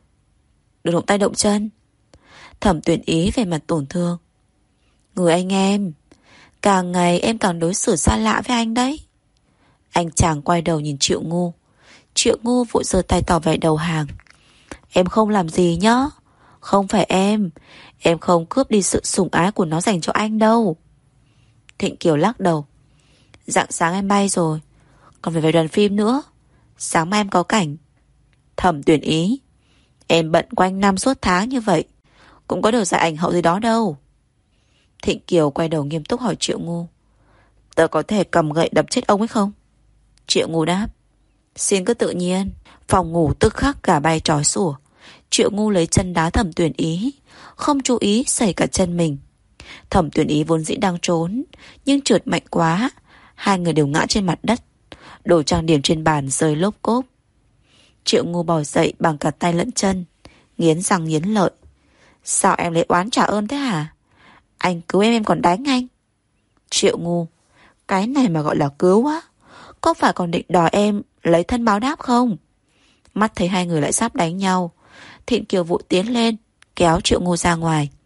đừng động tay động chân. Thẩm Tuyển Ý về mặt tổn thương, người anh em, càng ngày em càng đối xử xa lạ với anh đấy. Anh chàng quay đầu nhìn Triệu Ngu. Triệu Ngu vội giơ tay tỏ vẻ đầu hàng, em không làm gì nhá. Không phải em Em không cướp đi sự sủng ái của nó dành cho anh đâu. Thịnh Kiều lắc đầu, rạng sáng em bay rồi, còn phải về đoàn phim nữa, sáng mai em có cảnh. Thẩm Tuyển Ý, em bận quanh năm suốt tháng như vậy, cũng có được giải ảnh hậu gì đó đâu. Thịnh Kiều quay đầu nghiêm túc hỏi Triệu Ngu, tớ có thể cầm gậy đập chết ông ấy không? Triệu Ngu đáp, xin cứ tự nhiên. Phòng ngủ tức khắc gà bay trói sủa. Triệu Ngu lấy chân đá Thẩm Tuyển Ý, không chú ý sẩy cả chân mình. Thẩm Tuyển Ý vốn dĩ đang trốn, nhưng trượt mạnh quá, hai người đều ngã trên mặt đất. Đồ trang điểm trên bàn rơi lốp cốp. Triệu Ngu bò dậy bằng cả tay lẫn chân, nghiến răng nghiến lợi, sao em lấy oán trả ơn thế hả? Anh cứu em em còn đánh anh. Triệu Ngu, cái này mà gọi là cứu á? Có phải còn định đòi em lấy thân báo đáp không? Mắt thấy hai người lại sắp đánh nhau, Thịnh Kiều vội tiến lên kéo Triệu Ngu ra ngoài.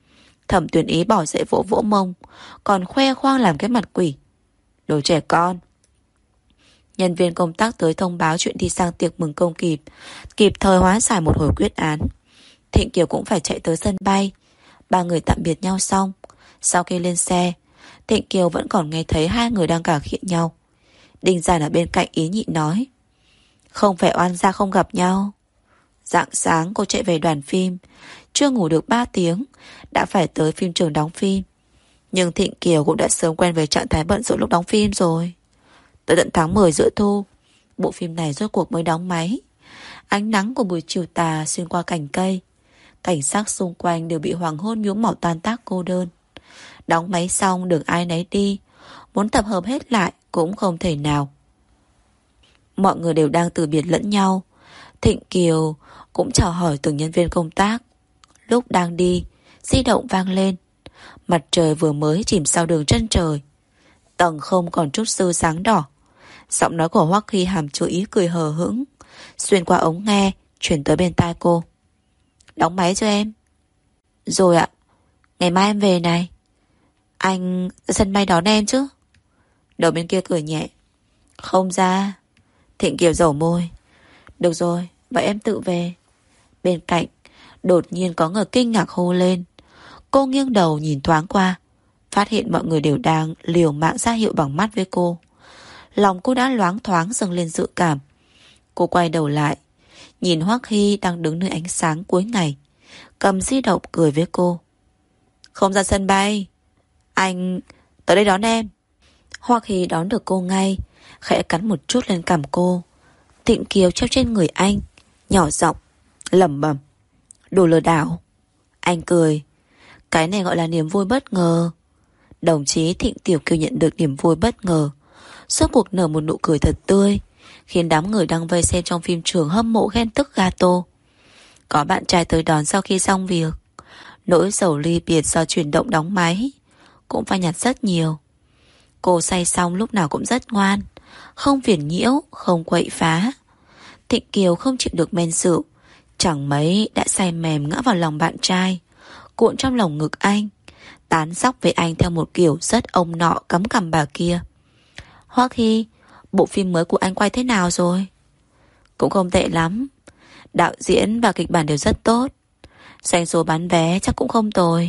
Thẩm Tuyển Ý bỏ dậy vỗ vỗ mông, còn khoe khoang làm cái mặt quỷ. Đồ trẻ con. Nhân viên công tác tới thông báo chuyện đi sang tiệc mừng công kịp, kịp thời hóa giải một hồi quyết án. Thịnh Kiều cũng phải chạy tới sân bay. Ba người tạm biệt nhau xong, sau khi lên xe, Thịnh Kiều vẫn còn nghe thấy hai người đang cà khịa nhau. Đinh Giản ở bên cạnh ý nhị nói, không phải oan gia không gặp nhau. Rạng sáng cô chạy về đoàn phim, chưa ngủ được ba tiếng đã phải tới phim trường đóng phim. Nhưng Thịnh Kiều cũng đã sớm quen với trạng thái bận rộn lúc đóng phim rồi. Tới tận tháng mười giữa thu, bộ phim này rốt cuộc mới đóng máy. Ánh nắng của buổi chiều tà xuyên qua cành cây, cảnh sắc xung quanh đều bị hoàng hôn nhuốm màu tan tác cô đơn. Đóng máy xong đường ai nấy đi, muốn tập hợp hết lại cũng không thể nào. Mọi người đều đang từ biệt lẫn nhau. Thịnh Kiều cũng chào hỏi từng nhân viên công tác. Lúc đang đi, di động vang lên. Mặt trời vừa mới chìm sau đường chân trời, tầng không còn chút sương sáng đỏ. Giọng nói của Hoắc Hy hàm chứa ý cười hờ hững xuyên qua ống nghe chuyển tới bên tai cô. Đóng máy cho em. Rồi ạ. Ngày mai em về này. Anh ra sân bay đón em chứ? Đầu bên kia cười nhẹ. Không ra. Thịnh Kiều dầu môi. Được rồi, vậy em tự về. Bên cạnh đột nhiên có người kinh ngạc hô lên. Cô nghiêng đầu nhìn thoáng qua, phát hiện mọi người đều đang liều mạng ra hiệu bằng mắt với cô. Lòng cô đã loáng thoáng dâng lên dự cảm. Cô quay đầu lại, nhìn Hoắc Hy đang đứng nơi ánh sáng cuối ngày, cầm di động cười với cô. Không ra sân bay, anh tới đây đón em. Hoắc Hy đón được cô ngay, khẽ cắn một chút lên cằm cô. Thịnh Kiều treo trên người anh, nhỏ giọng lẩm bẩm, đồ lừa đảo. Anh cười. Cái này gọi là niềm vui bất ngờ. Đồng chí Thịnh Tiểu Kiều nhận được niềm vui bất ngờ, suốt cuộc nở một nụ cười thật tươi, khiến đám người đang vây xem trong phim trường hâm mộ ghen tức gato. Có bạn trai tới đón sau khi xong việc. Nỗi sầu ly biệt do chuyển động đóng máy cũng phải nhặt rất nhiều. Cô say xong lúc nào cũng rất ngoan, không phiền nhiễu, không quậy phá. Thịnh Kiều không chịu được men rượu, chẳng mấy đã say mềm ngã vào lòng bạn trai, cuộn trong lòng ngực anh, tán dóc với anh theo một kiểu rất ông nọ cắm cằm bà kia. Hoắc Hy, bộ phim mới của anh quay thế nào rồi? Cũng không tệ lắm. Đạo diễn và kịch bản đều rất tốt. Doanh số bán vé chắc cũng không tồi.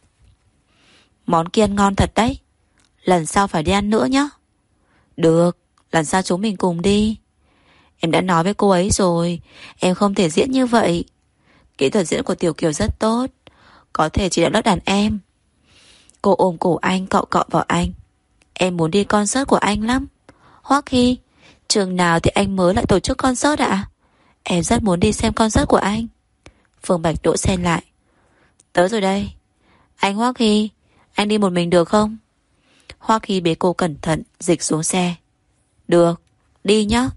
Món kia ăn ngon thật đấy. Lần sau phải đi ăn nữa nhé. Được, lần sau chúng mình cùng đi. Em đã nói với cô ấy rồi, em không thể diễn như vậy. Kỹ thuật diễn của Tiểu Kiều rất tốt, có thể chỉ đạo lót đàn em. Cô ôm cổ anh, cọ cọ vào anh. Em muốn đi concert của anh lắm. Hoắc Hy, trường nào thì anh mới lại tổ chức concert ạ? Em rất muốn đi xem concert của anh. Phương Bạch đỗ xen lại. Tới rồi đây. Anh Hoắc Hy, anh đi một mình được không? Hoắc Hy bế cô cẩn thận dịch xuống xe. Được, đi nhá.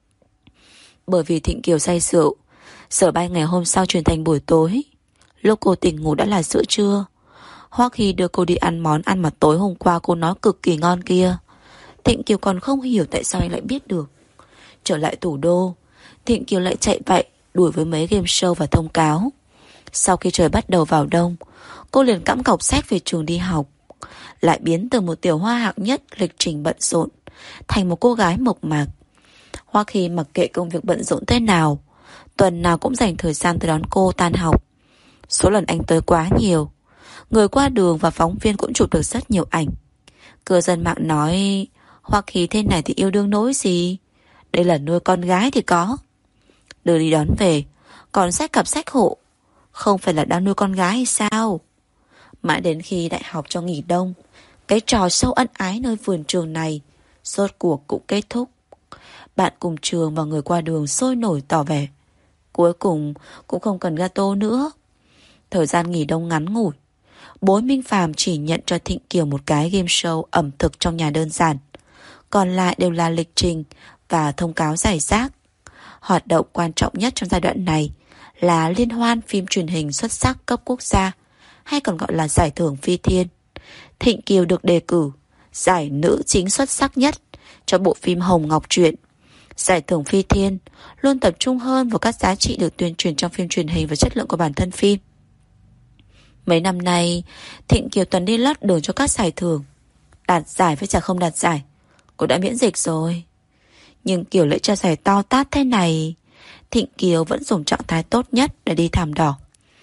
Bởi vì Thịnh Kiều say rượu, sở bay ngày hôm sau chuyển thành buổi tối. Lúc cô tỉnh ngủ đã là giữa trưa. Hoắc Hy đưa cô đi ăn món ăn mà tối hôm qua cô nói cực kỳ ngon kia. Thịnh Kiều còn không hiểu tại sao anh lại biết được. Trở lại thủ đô, Thịnh Kiều lại chạy vậy đuổi với mấy game show và thông cáo. Sau khi trời bắt đầu vào đông, cô liền cõng cọc sách về trường đi học, lại biến từ một tiểu hoa hạng nhất lịch trình bận rộn thành một cô gái mộc mạc. Hoắc Hy mặc kệ công việc bận rộn thế nào, tuần nào cũng dành thời gian tới đón cô tan học. Số lần anh tới quá nhiều, người qua đường và phóng viên cũng chụp được rất nhiều ảnh. Cư dân mạng nói Hoắc Hy thế này thì yêu đương nỗi gì, đây là nuôi con gái thì có. Đưa đi đón về còn xách cặp sách hộ, không phải là đang nuôi con gái hay sao? Mãi đến khi đại học cho nghỉ đông, cái trò sâu ân ái nơi vườn trường này rốt cuộc cũng kết thúc. Bạn cùng trường và người qua đường sôi nổi tỏ vẻ cuối cùng cũng không cần gato nữa. Thời gian nghỉ đông ngắn ngủi, bố Minh Phàm chỉ nhận cho Thịnh Kiều một cái game show ẩm thực trong nhà đơn giản, còn lại đều là lịch trình và thông cáo rải rác. Hoạt động quan trọng nhất trong giai đoạn này là liên hoan phim truyền hình xuất sắc cấp quốc gia, hay còn gọi là giải thưởng Phi Thiên. Thịnh Kiều được đề cử giải nữ chính xuất sắc nhất cho bộ phim Hồng Ngọc Truyện. Giải thưởng Phi Thiên luôn tập trung hơn vào các giá trị được tuyên truyền trong phim truyền hình và chất lượng của bản thân phim. Mấy năm nay Thịnh Kiều tuần đi lót đường cho các giải thưởng. Đạt giải với chả không đạt giải, cô đã miễn dịch rồi. Nhưng Kiều lại cho giải to tát thế này, Thịnh Kiều vẫn dùng trạng thái tốt nhất để đi thảm đỏ.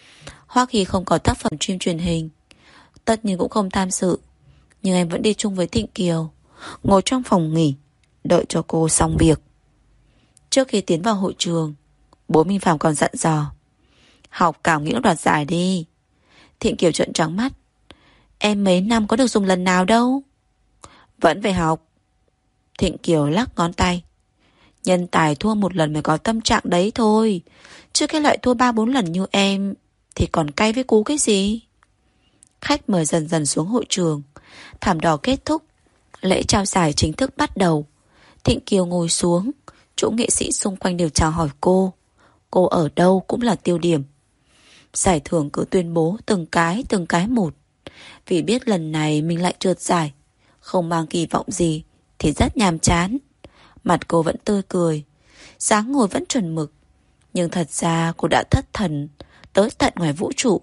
Hoa Kỳ không có tác phẩm phim truyền hình, tất nhiên cũng không tham dự, nhưng em vẫn đi chung với Thịnh Kiều, ngồi trong phòng nghỉ đợi cho cô xong việc. Trước khi tiến vào hội trường, bố Minh Phạm còn dặn dò: học cảm nghĩ đoạt giải đi. Thịnh Kiều trợn trắng mắt: em mấy năm có được dùng lần nào đâu. Vẫn phải học. Thịnh Kiều lắc ngón tay: nhân tài thua một lần mới có tâm trạng đấy thôi, chứ cái loại thua ba bốn lần như em thì còn cay với cú cái gì. Khách mời dần dần xuống hội trường. Thảm đỏ kết thúc, lễ trao giải chính thức bắt đầu. Thịnh Kiều ngồi xuống, chỗ nghệ sĩ xung quanh đều chào hỏi cô. Cô ở đâu cũng là tiêu điểm. Giải thưởng cứ tuyên bố từng cái từng cái một. Vì biết lần này mình lại trượt giải, không mang kỳ vọng gì thì rất nhàm chán. Mặt cô vẫn tươi cười, dáng ngồi vẫn chuẩn mực, nhưng thật ra cô đã thất thần tới tận ngoài vũ trụ.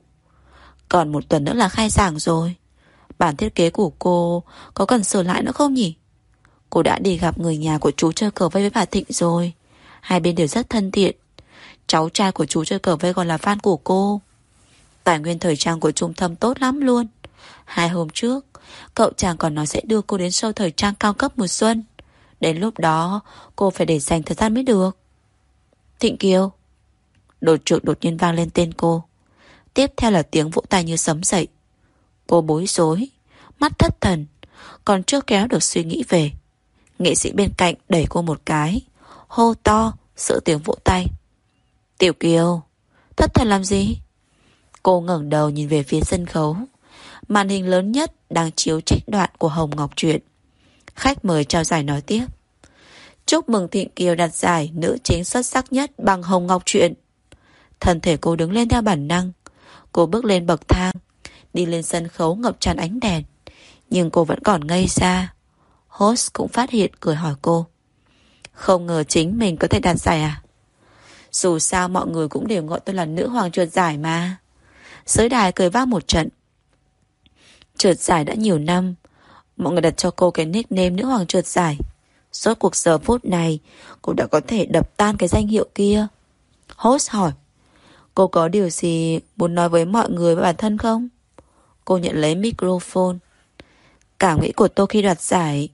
Còn một tuần nữa là khai giảng rồi. Bản thiết kế của cô có cần sửa lại nữa không nhỉ? Cô đã đi gặp người nhà của chú chơi cờ vây với bà Thịnh rồi. Hai bên đều rất thân thiện. Cháu trai của chú chơi cờ vây còn là fan của cô. Tài nguyên thời trang của Trung Tâm tốt lắm luôn. Hai hôm trước cậu chàng còn nói sẽ đưa cô đến show thời trang cao cấp mùa xuân. Đến lúc đó cô phải để dành thời gian mới được. Thịnh Kiều. Đột trược đột nhiên vang lên tên cô. Tiếp theo là tiếng vỗ tay như sấm dậy. Cô bối rối, mắt thất thần, còn chưa kéo được suy nghĩ về, nghệ sĩ bên cạnh đẩy cô một cái, hô to giữa tiếng vỗ tay: Tiểu Kiều, thất thần làm gì? Cô ngẩng đầu nhìn về phía sân khấu. Màn hình lớn nhất đang chiếu trích đoạn của Hồng Ngọc Truyện. Khách mời trao giải nói tiếp: chúc mừng Thịnh Kiều đạt giải nữ chính xuất sắc nhất bằng Hồng Ngọc Truyện. Thân thể cô đứng lên theo bản năng. Cô bước lên bậc thang, đi lên sân khấu ngập tràn ánh đèn. Nhưng cô vẫn còn ngây ra. Host cũng phát hiện, cười hỏi cô: không ngờ chính mình có thể đạt giải à? Dù sao mọi người cũng đều gọi tôi là nữ hoàng trượt giải mà. Giới đài cười vang một trận. Trượt giải đã nhiều năm, mọi người đặt cho cô cái nickname nữ hoàng trượt giải. Rốt cuộc giờ phút này cô đã có thể đập tan cái danh hiệu kia. Host hỏi: cô có điều gì muốn nói với mọi người và bản thân không? Cô nhận lấy microphone. Cảm nghĩ của tôi khi đoạt giải: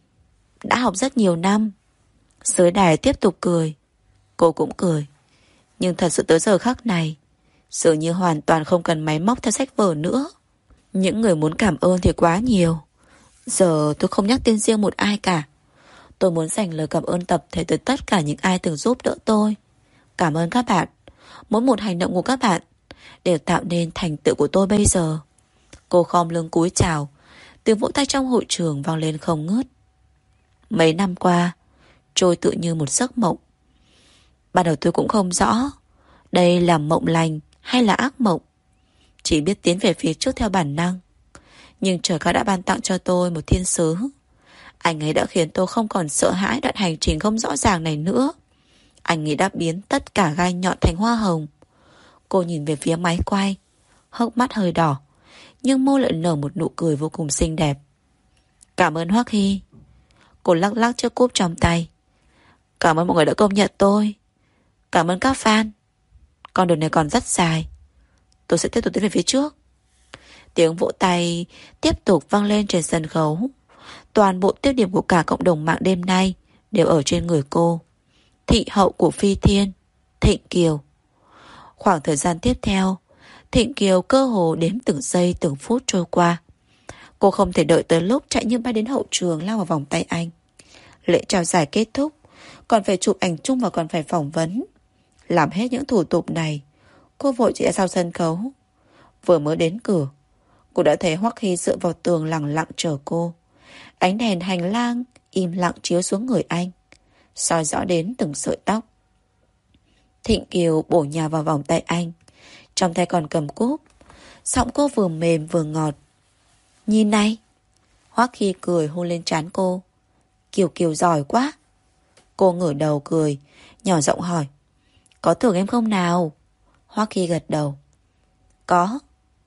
đã học rất nhiều năm. Giới đài tiếp tục cười. Cô cũng cười. Nhưng thật sự tới giờ khắc này, dường như hoàn toàn không cần máy móc theo sách vở nữa. Những người muốn cảm ơn thì quá nhiều. Giờ tôi không nhắc tên riêng một ai cả. Tôi muốn dành lời cảm ơn tập thể tới tất cả những ai từng giúp đỡ tôi. Cảm ơn các bạn. Mỗi một hành động của các bạn đều tạo nên thành tựu của tôi bây giờ. Cô khom lưng cúi chào. Tiếng vỗ tay trong hội trường vang lên không ngớt. Mấy năm qua trôi tự như một giấc mộng. Ban đầu tôi cũng không rõ đây là mộng lành hay là ác mộng, chỉ biết tiến về phía trước theo bản năng. Nhưng trời cao đã ban tặng cho tôi một thiên sứ. Anh ấy đã khiến tôi không còn sợ hãi đoạn hành trình không rõ ràng này nữa. Anh ấy đã biến tất cả gai nhọn thành hoa hồng. Cô nhìn về phía máy quay, hốc mắt hơi đỏ, nhưng môi lại nở một nụ cười vô cùng xinh đẹp. Cảm ơn Hoắc Hy. Cô lắc lắc chiếc cúp trong tay. Cảm ơn mọi người đã công nhận tôi. Cảm ơn các fan. Con đường này còn rất dài. Tôi sẽ tiếp tục tiến về phía trước. Tiếng vỗ tay tiếp tục vang lên trên sân khấu. Toàn bộ tiêu điểm của cả cộng đồng mạng đêm nay đều ở trên người cô. Thị hậu của Phi Thiên, Thịnh Kiều. Khoảng thời gian tiếp theo, Thịnh Kiều cơ hồ đếm từng giây từng phút trôi qua. Cô không thể đợi tới lúc chạy như bay đến hậu trường lao vào vòng tay anh. Lễ trao giải kết thúc, còn phải chụp ảnh chung và còn phải phỏng vấn. Làm hết những thủ tục này, cô vội chạy ra sau sân khấu. Vừa mới đến cửa, cô đã thấy Hoắc Hy dựa vào tường lặng lặng chờ cô. Ánh đèn hành lang im lặng chiếu xuống người anh, soi rõ đến từng sợi tóc. Thịnh Kiều bổ nhào vào vòng tay anh, trong tay còn cầm cúp. Giọng cô vừa mềm vừa ngọt. Nhìn này. Hoắc Hy cười hôn lên trán cô. Kiều Kiều giỏi quá. Cô ngửa đầu cười, nhỏ giọng hỏi: có thưởng em không nào? Hoắc Hy gật đầu. Có.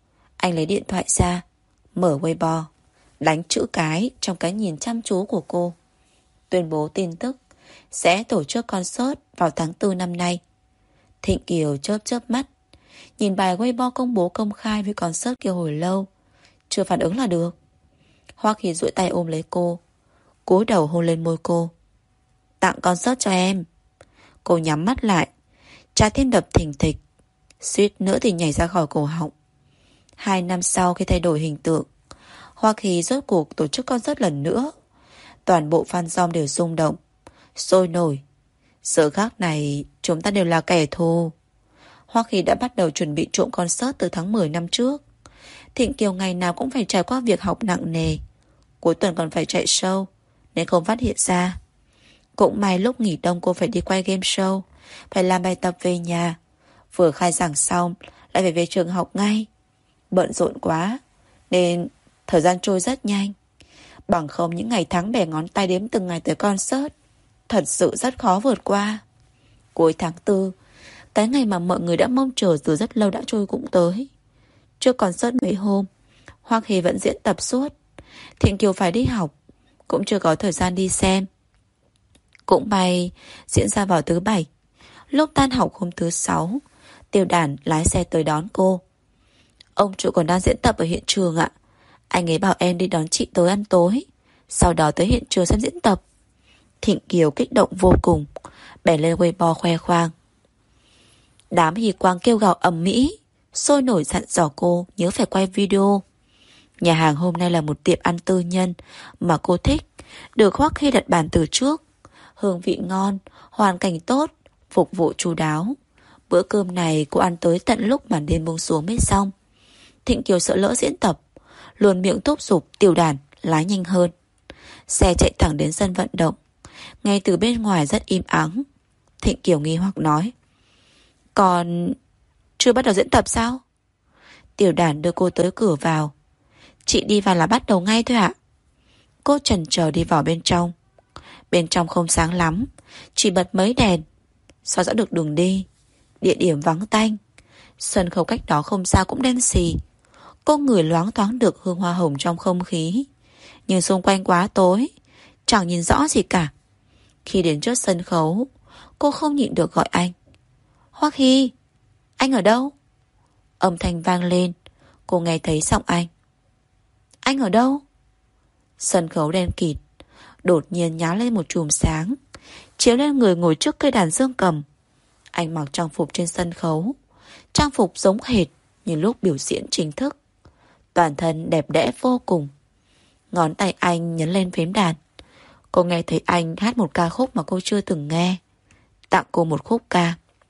Anh lấy điện thoại ra, mở Weibo, đánh chữ cái trong cái nhìn chăm chú của cô. Tuyên bố tin tức sẽ tổ chức concert vào tháng tư năm nay. Thịnh Kiều chớp chớp mắt, nhìn bài Weibo công bố công khai với concert kia hồi lâu, chưa phản ứng là được. Hoa Kỳ duỗi tay ôm lấy cô, cúi đầu hôn lên môi cô. Tặng concert cho em. Cô nhắm mắt lại, trái tim đập thình thịch, suýt nữa thì nhảy ra khỏi cổ họng. Hai năm sau khi thay đổi hình tượng, Hoa Kỳ rốt cuộc tổ chức concert lần nữa. Toàn bộ fan dom đều rung động, sôi nổi. Giờ khác này chúng ta đều là kẻ thù. Hoa Kỳ đã bắt đầu chuẩn bị trộm concert từ tháng mười năm trước. Thịnh Kiều ngày nào cũng phải trải qua việc học nặng nề, cuối tuần còn phải chạy show, nên không phát hiện ra. Cũng may lúc nghỉ đông cô phải đi quay game show, phải làm bài tập về nhà. Vừa khai giảng xong lại phải về trường học ngay. Bận rộn quá nên thời gian trôi rất nhanh. Bằng không những ngày tháng bẻ ngón tay đếm từng ngày tới concert thật sự rất khó vượt qua. Cuối tháng tư, cái ngày mà mọi người đã mong chờ từ rất lâu đã trôi cũng tới. Trước concert mấy hôm, Hoa Kỳ vẫn diễn tập suốt. Thịnh Kiều phải đi học, cũng chưa có thời gian đi xem. Cũng may diễn ra vào thứ bảy. Lúc tan học hôm thứ sáu, Tiểu Đản lái xe tới đón cô. Ông chủ còn đang diễn tập ở hiện trường ạ. Anh ấy bảo em đi đón chị tới ăn tối, sau đó tới hiện trường xem diễn tập. Thịnh Kiều kích động vô cùng, bèn lên Weibo khoe khoang. Đám hì quang kêu gào ầm ĩ, sôi nổi dặn dò cô nhớ phải quay video. Nhà hàng hôm nay là một tiệm ăn tư nhân mà cô thích, được Hoắc Hy đặt bàn từ trước. Hương vị ngon, hoàn cảnh tốt, phục vụ chu đáo. Bữa cơm này cô ăn tới tận lúc màn đêm buông xuống mới xong. Thịnh Kiều sợ lỡ diễn tập, luôn miệng thúc giục Tiểu Đản lái nhanh hơn. Xe chạy thẳng đến sân vận động. Ngay từ bên ngoài rất im ắng. Thịnh Kiều nghi hoặc nói, còn chưa bắt đầu diễn tập sao? Tiểu Đản đưa cô tới cửa vào. Chị đi vào là bắt đầu ngay thôi ạ. Cô chần chờ đi vào bên trong. Bên trong không sáng lắm, chỉ bật mấy đèn, soi rõ được đường đi. Địa điểm vắng tanh, sân khấu cách đó không xa cũng đen xì. Cô ngửi loáng thoáng được hương hoa hồng trong không khí, nhưng xung quanh quá tối, chẳng nhìn rõ gì cả. Khi đến trước sân khấu, cô không nhịn được gọi anh. Hoắc Hy, anh ở đâu? Âm thanh vang lên, cô nghe thấy giọng anh. Anh ở đâu? Sân khấu đen kịt, đột nhiên nhá lên một chùm sáng, chiếu lên người ngồi trước cây đàn dương cầm. Anh mặc trang phục trên sân khấu, trang phục giống hệt như lúc biểu diễn chính thức. Toàn thân đẹp đẽ vô cùng. Ngón tay anh nhấn lên phím đàn. Cô nghe thấy anh hát một ca khúc mà cô chưa từng nghe. Tặng cô một khúc ca.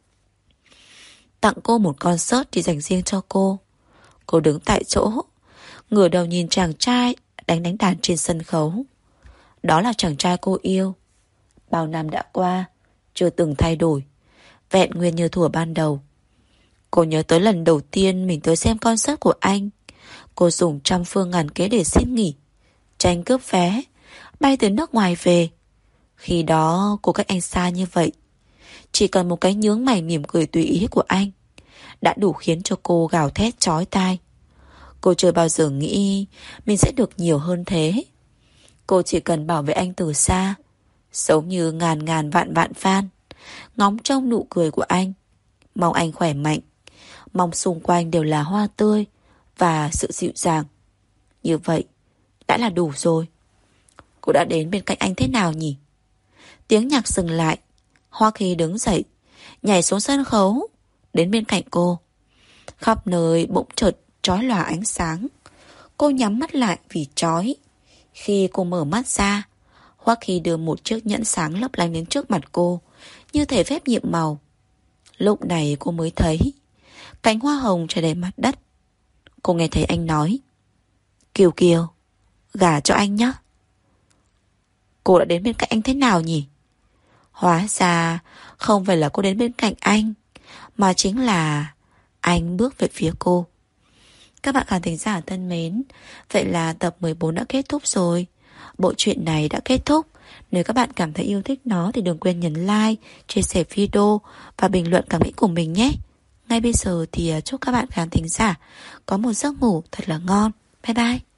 Tặng cô một concert chỉ dành riêng cho cô. Cô đứng tại chỗ, ngửa đầu nhìn chàng trai đánh đánh đàn trên sân khấu. Đó là chàng trai cô yêu. Bao năm đã qua, chưa từng thay đổi, vẹn nguyên như thuở ban đầu. Cô nhớ tới lần đầu tiên mình tới xem concert của anh. Cô dùng trăm phương ngàn kế để xin nghỉ, tranh cướp vé, bay từ nước ngoài về. Khi đó cô cách anh xa như vậy, chỉ cần một cái nhướng mày mỉm cười tùy ý của anh đã đủ khiến cho cô gào thét chói tai. Cô chưa bao giờ nghĩ mình sẽ được nhiều hơn thế. Cô chỉ cần bảo vệ anh từ xa, giống như ngàn ngàn vạn vạn fan, ngóng trông nụ cười của anh, mong anh khỏe mạnh, mong xung quanh đều là hoa tươi và sự dịu dàng. Như vậy đã là đủ rồi. Cô đã đến bên cạnh anh thế nào nhỉ? Tiếng nhạc dừng lại. Hoa Kỳ đứng dậy, nhảy xuống sân khấu, đến bên cạnh cô. Khắp nơi bỗng chợt chói lòa ánh sáng. Cô nhắm mắt lại vì chói. Khi cô mở mắt ra, Hoa Kỳ đưa một chiếc nhẫn sáng lấp lánh đến trước mặt cô, như thể phép nhiệm màu. Lúc này cô mới thấy cánh hoa hồng trải đầy mặt đất. Cô nghe thấy anh nói, Kiều Kiều, gả cho anh nhé. Cô đã đến bên cạnh anh thế nào nhỉ? Hóa ra không phải là cô đến bên cạnh anh, mà chính là anh bước về phía cô. Các bạn khán thính giả thân mến, vậy là tập mười bốn đã kết thúc rồi. Bộ truyện này đã kết thúc. Nếu các bạn cảm thấy yêu thích nó thì đừng quên nhấn like, chia sẻ video và bình luận cảm nghĩ của mình nhé. Ngay bây giờ thì chúc các bạn khán thính giả có một giấc ngủ thật là ngon. Bye bye.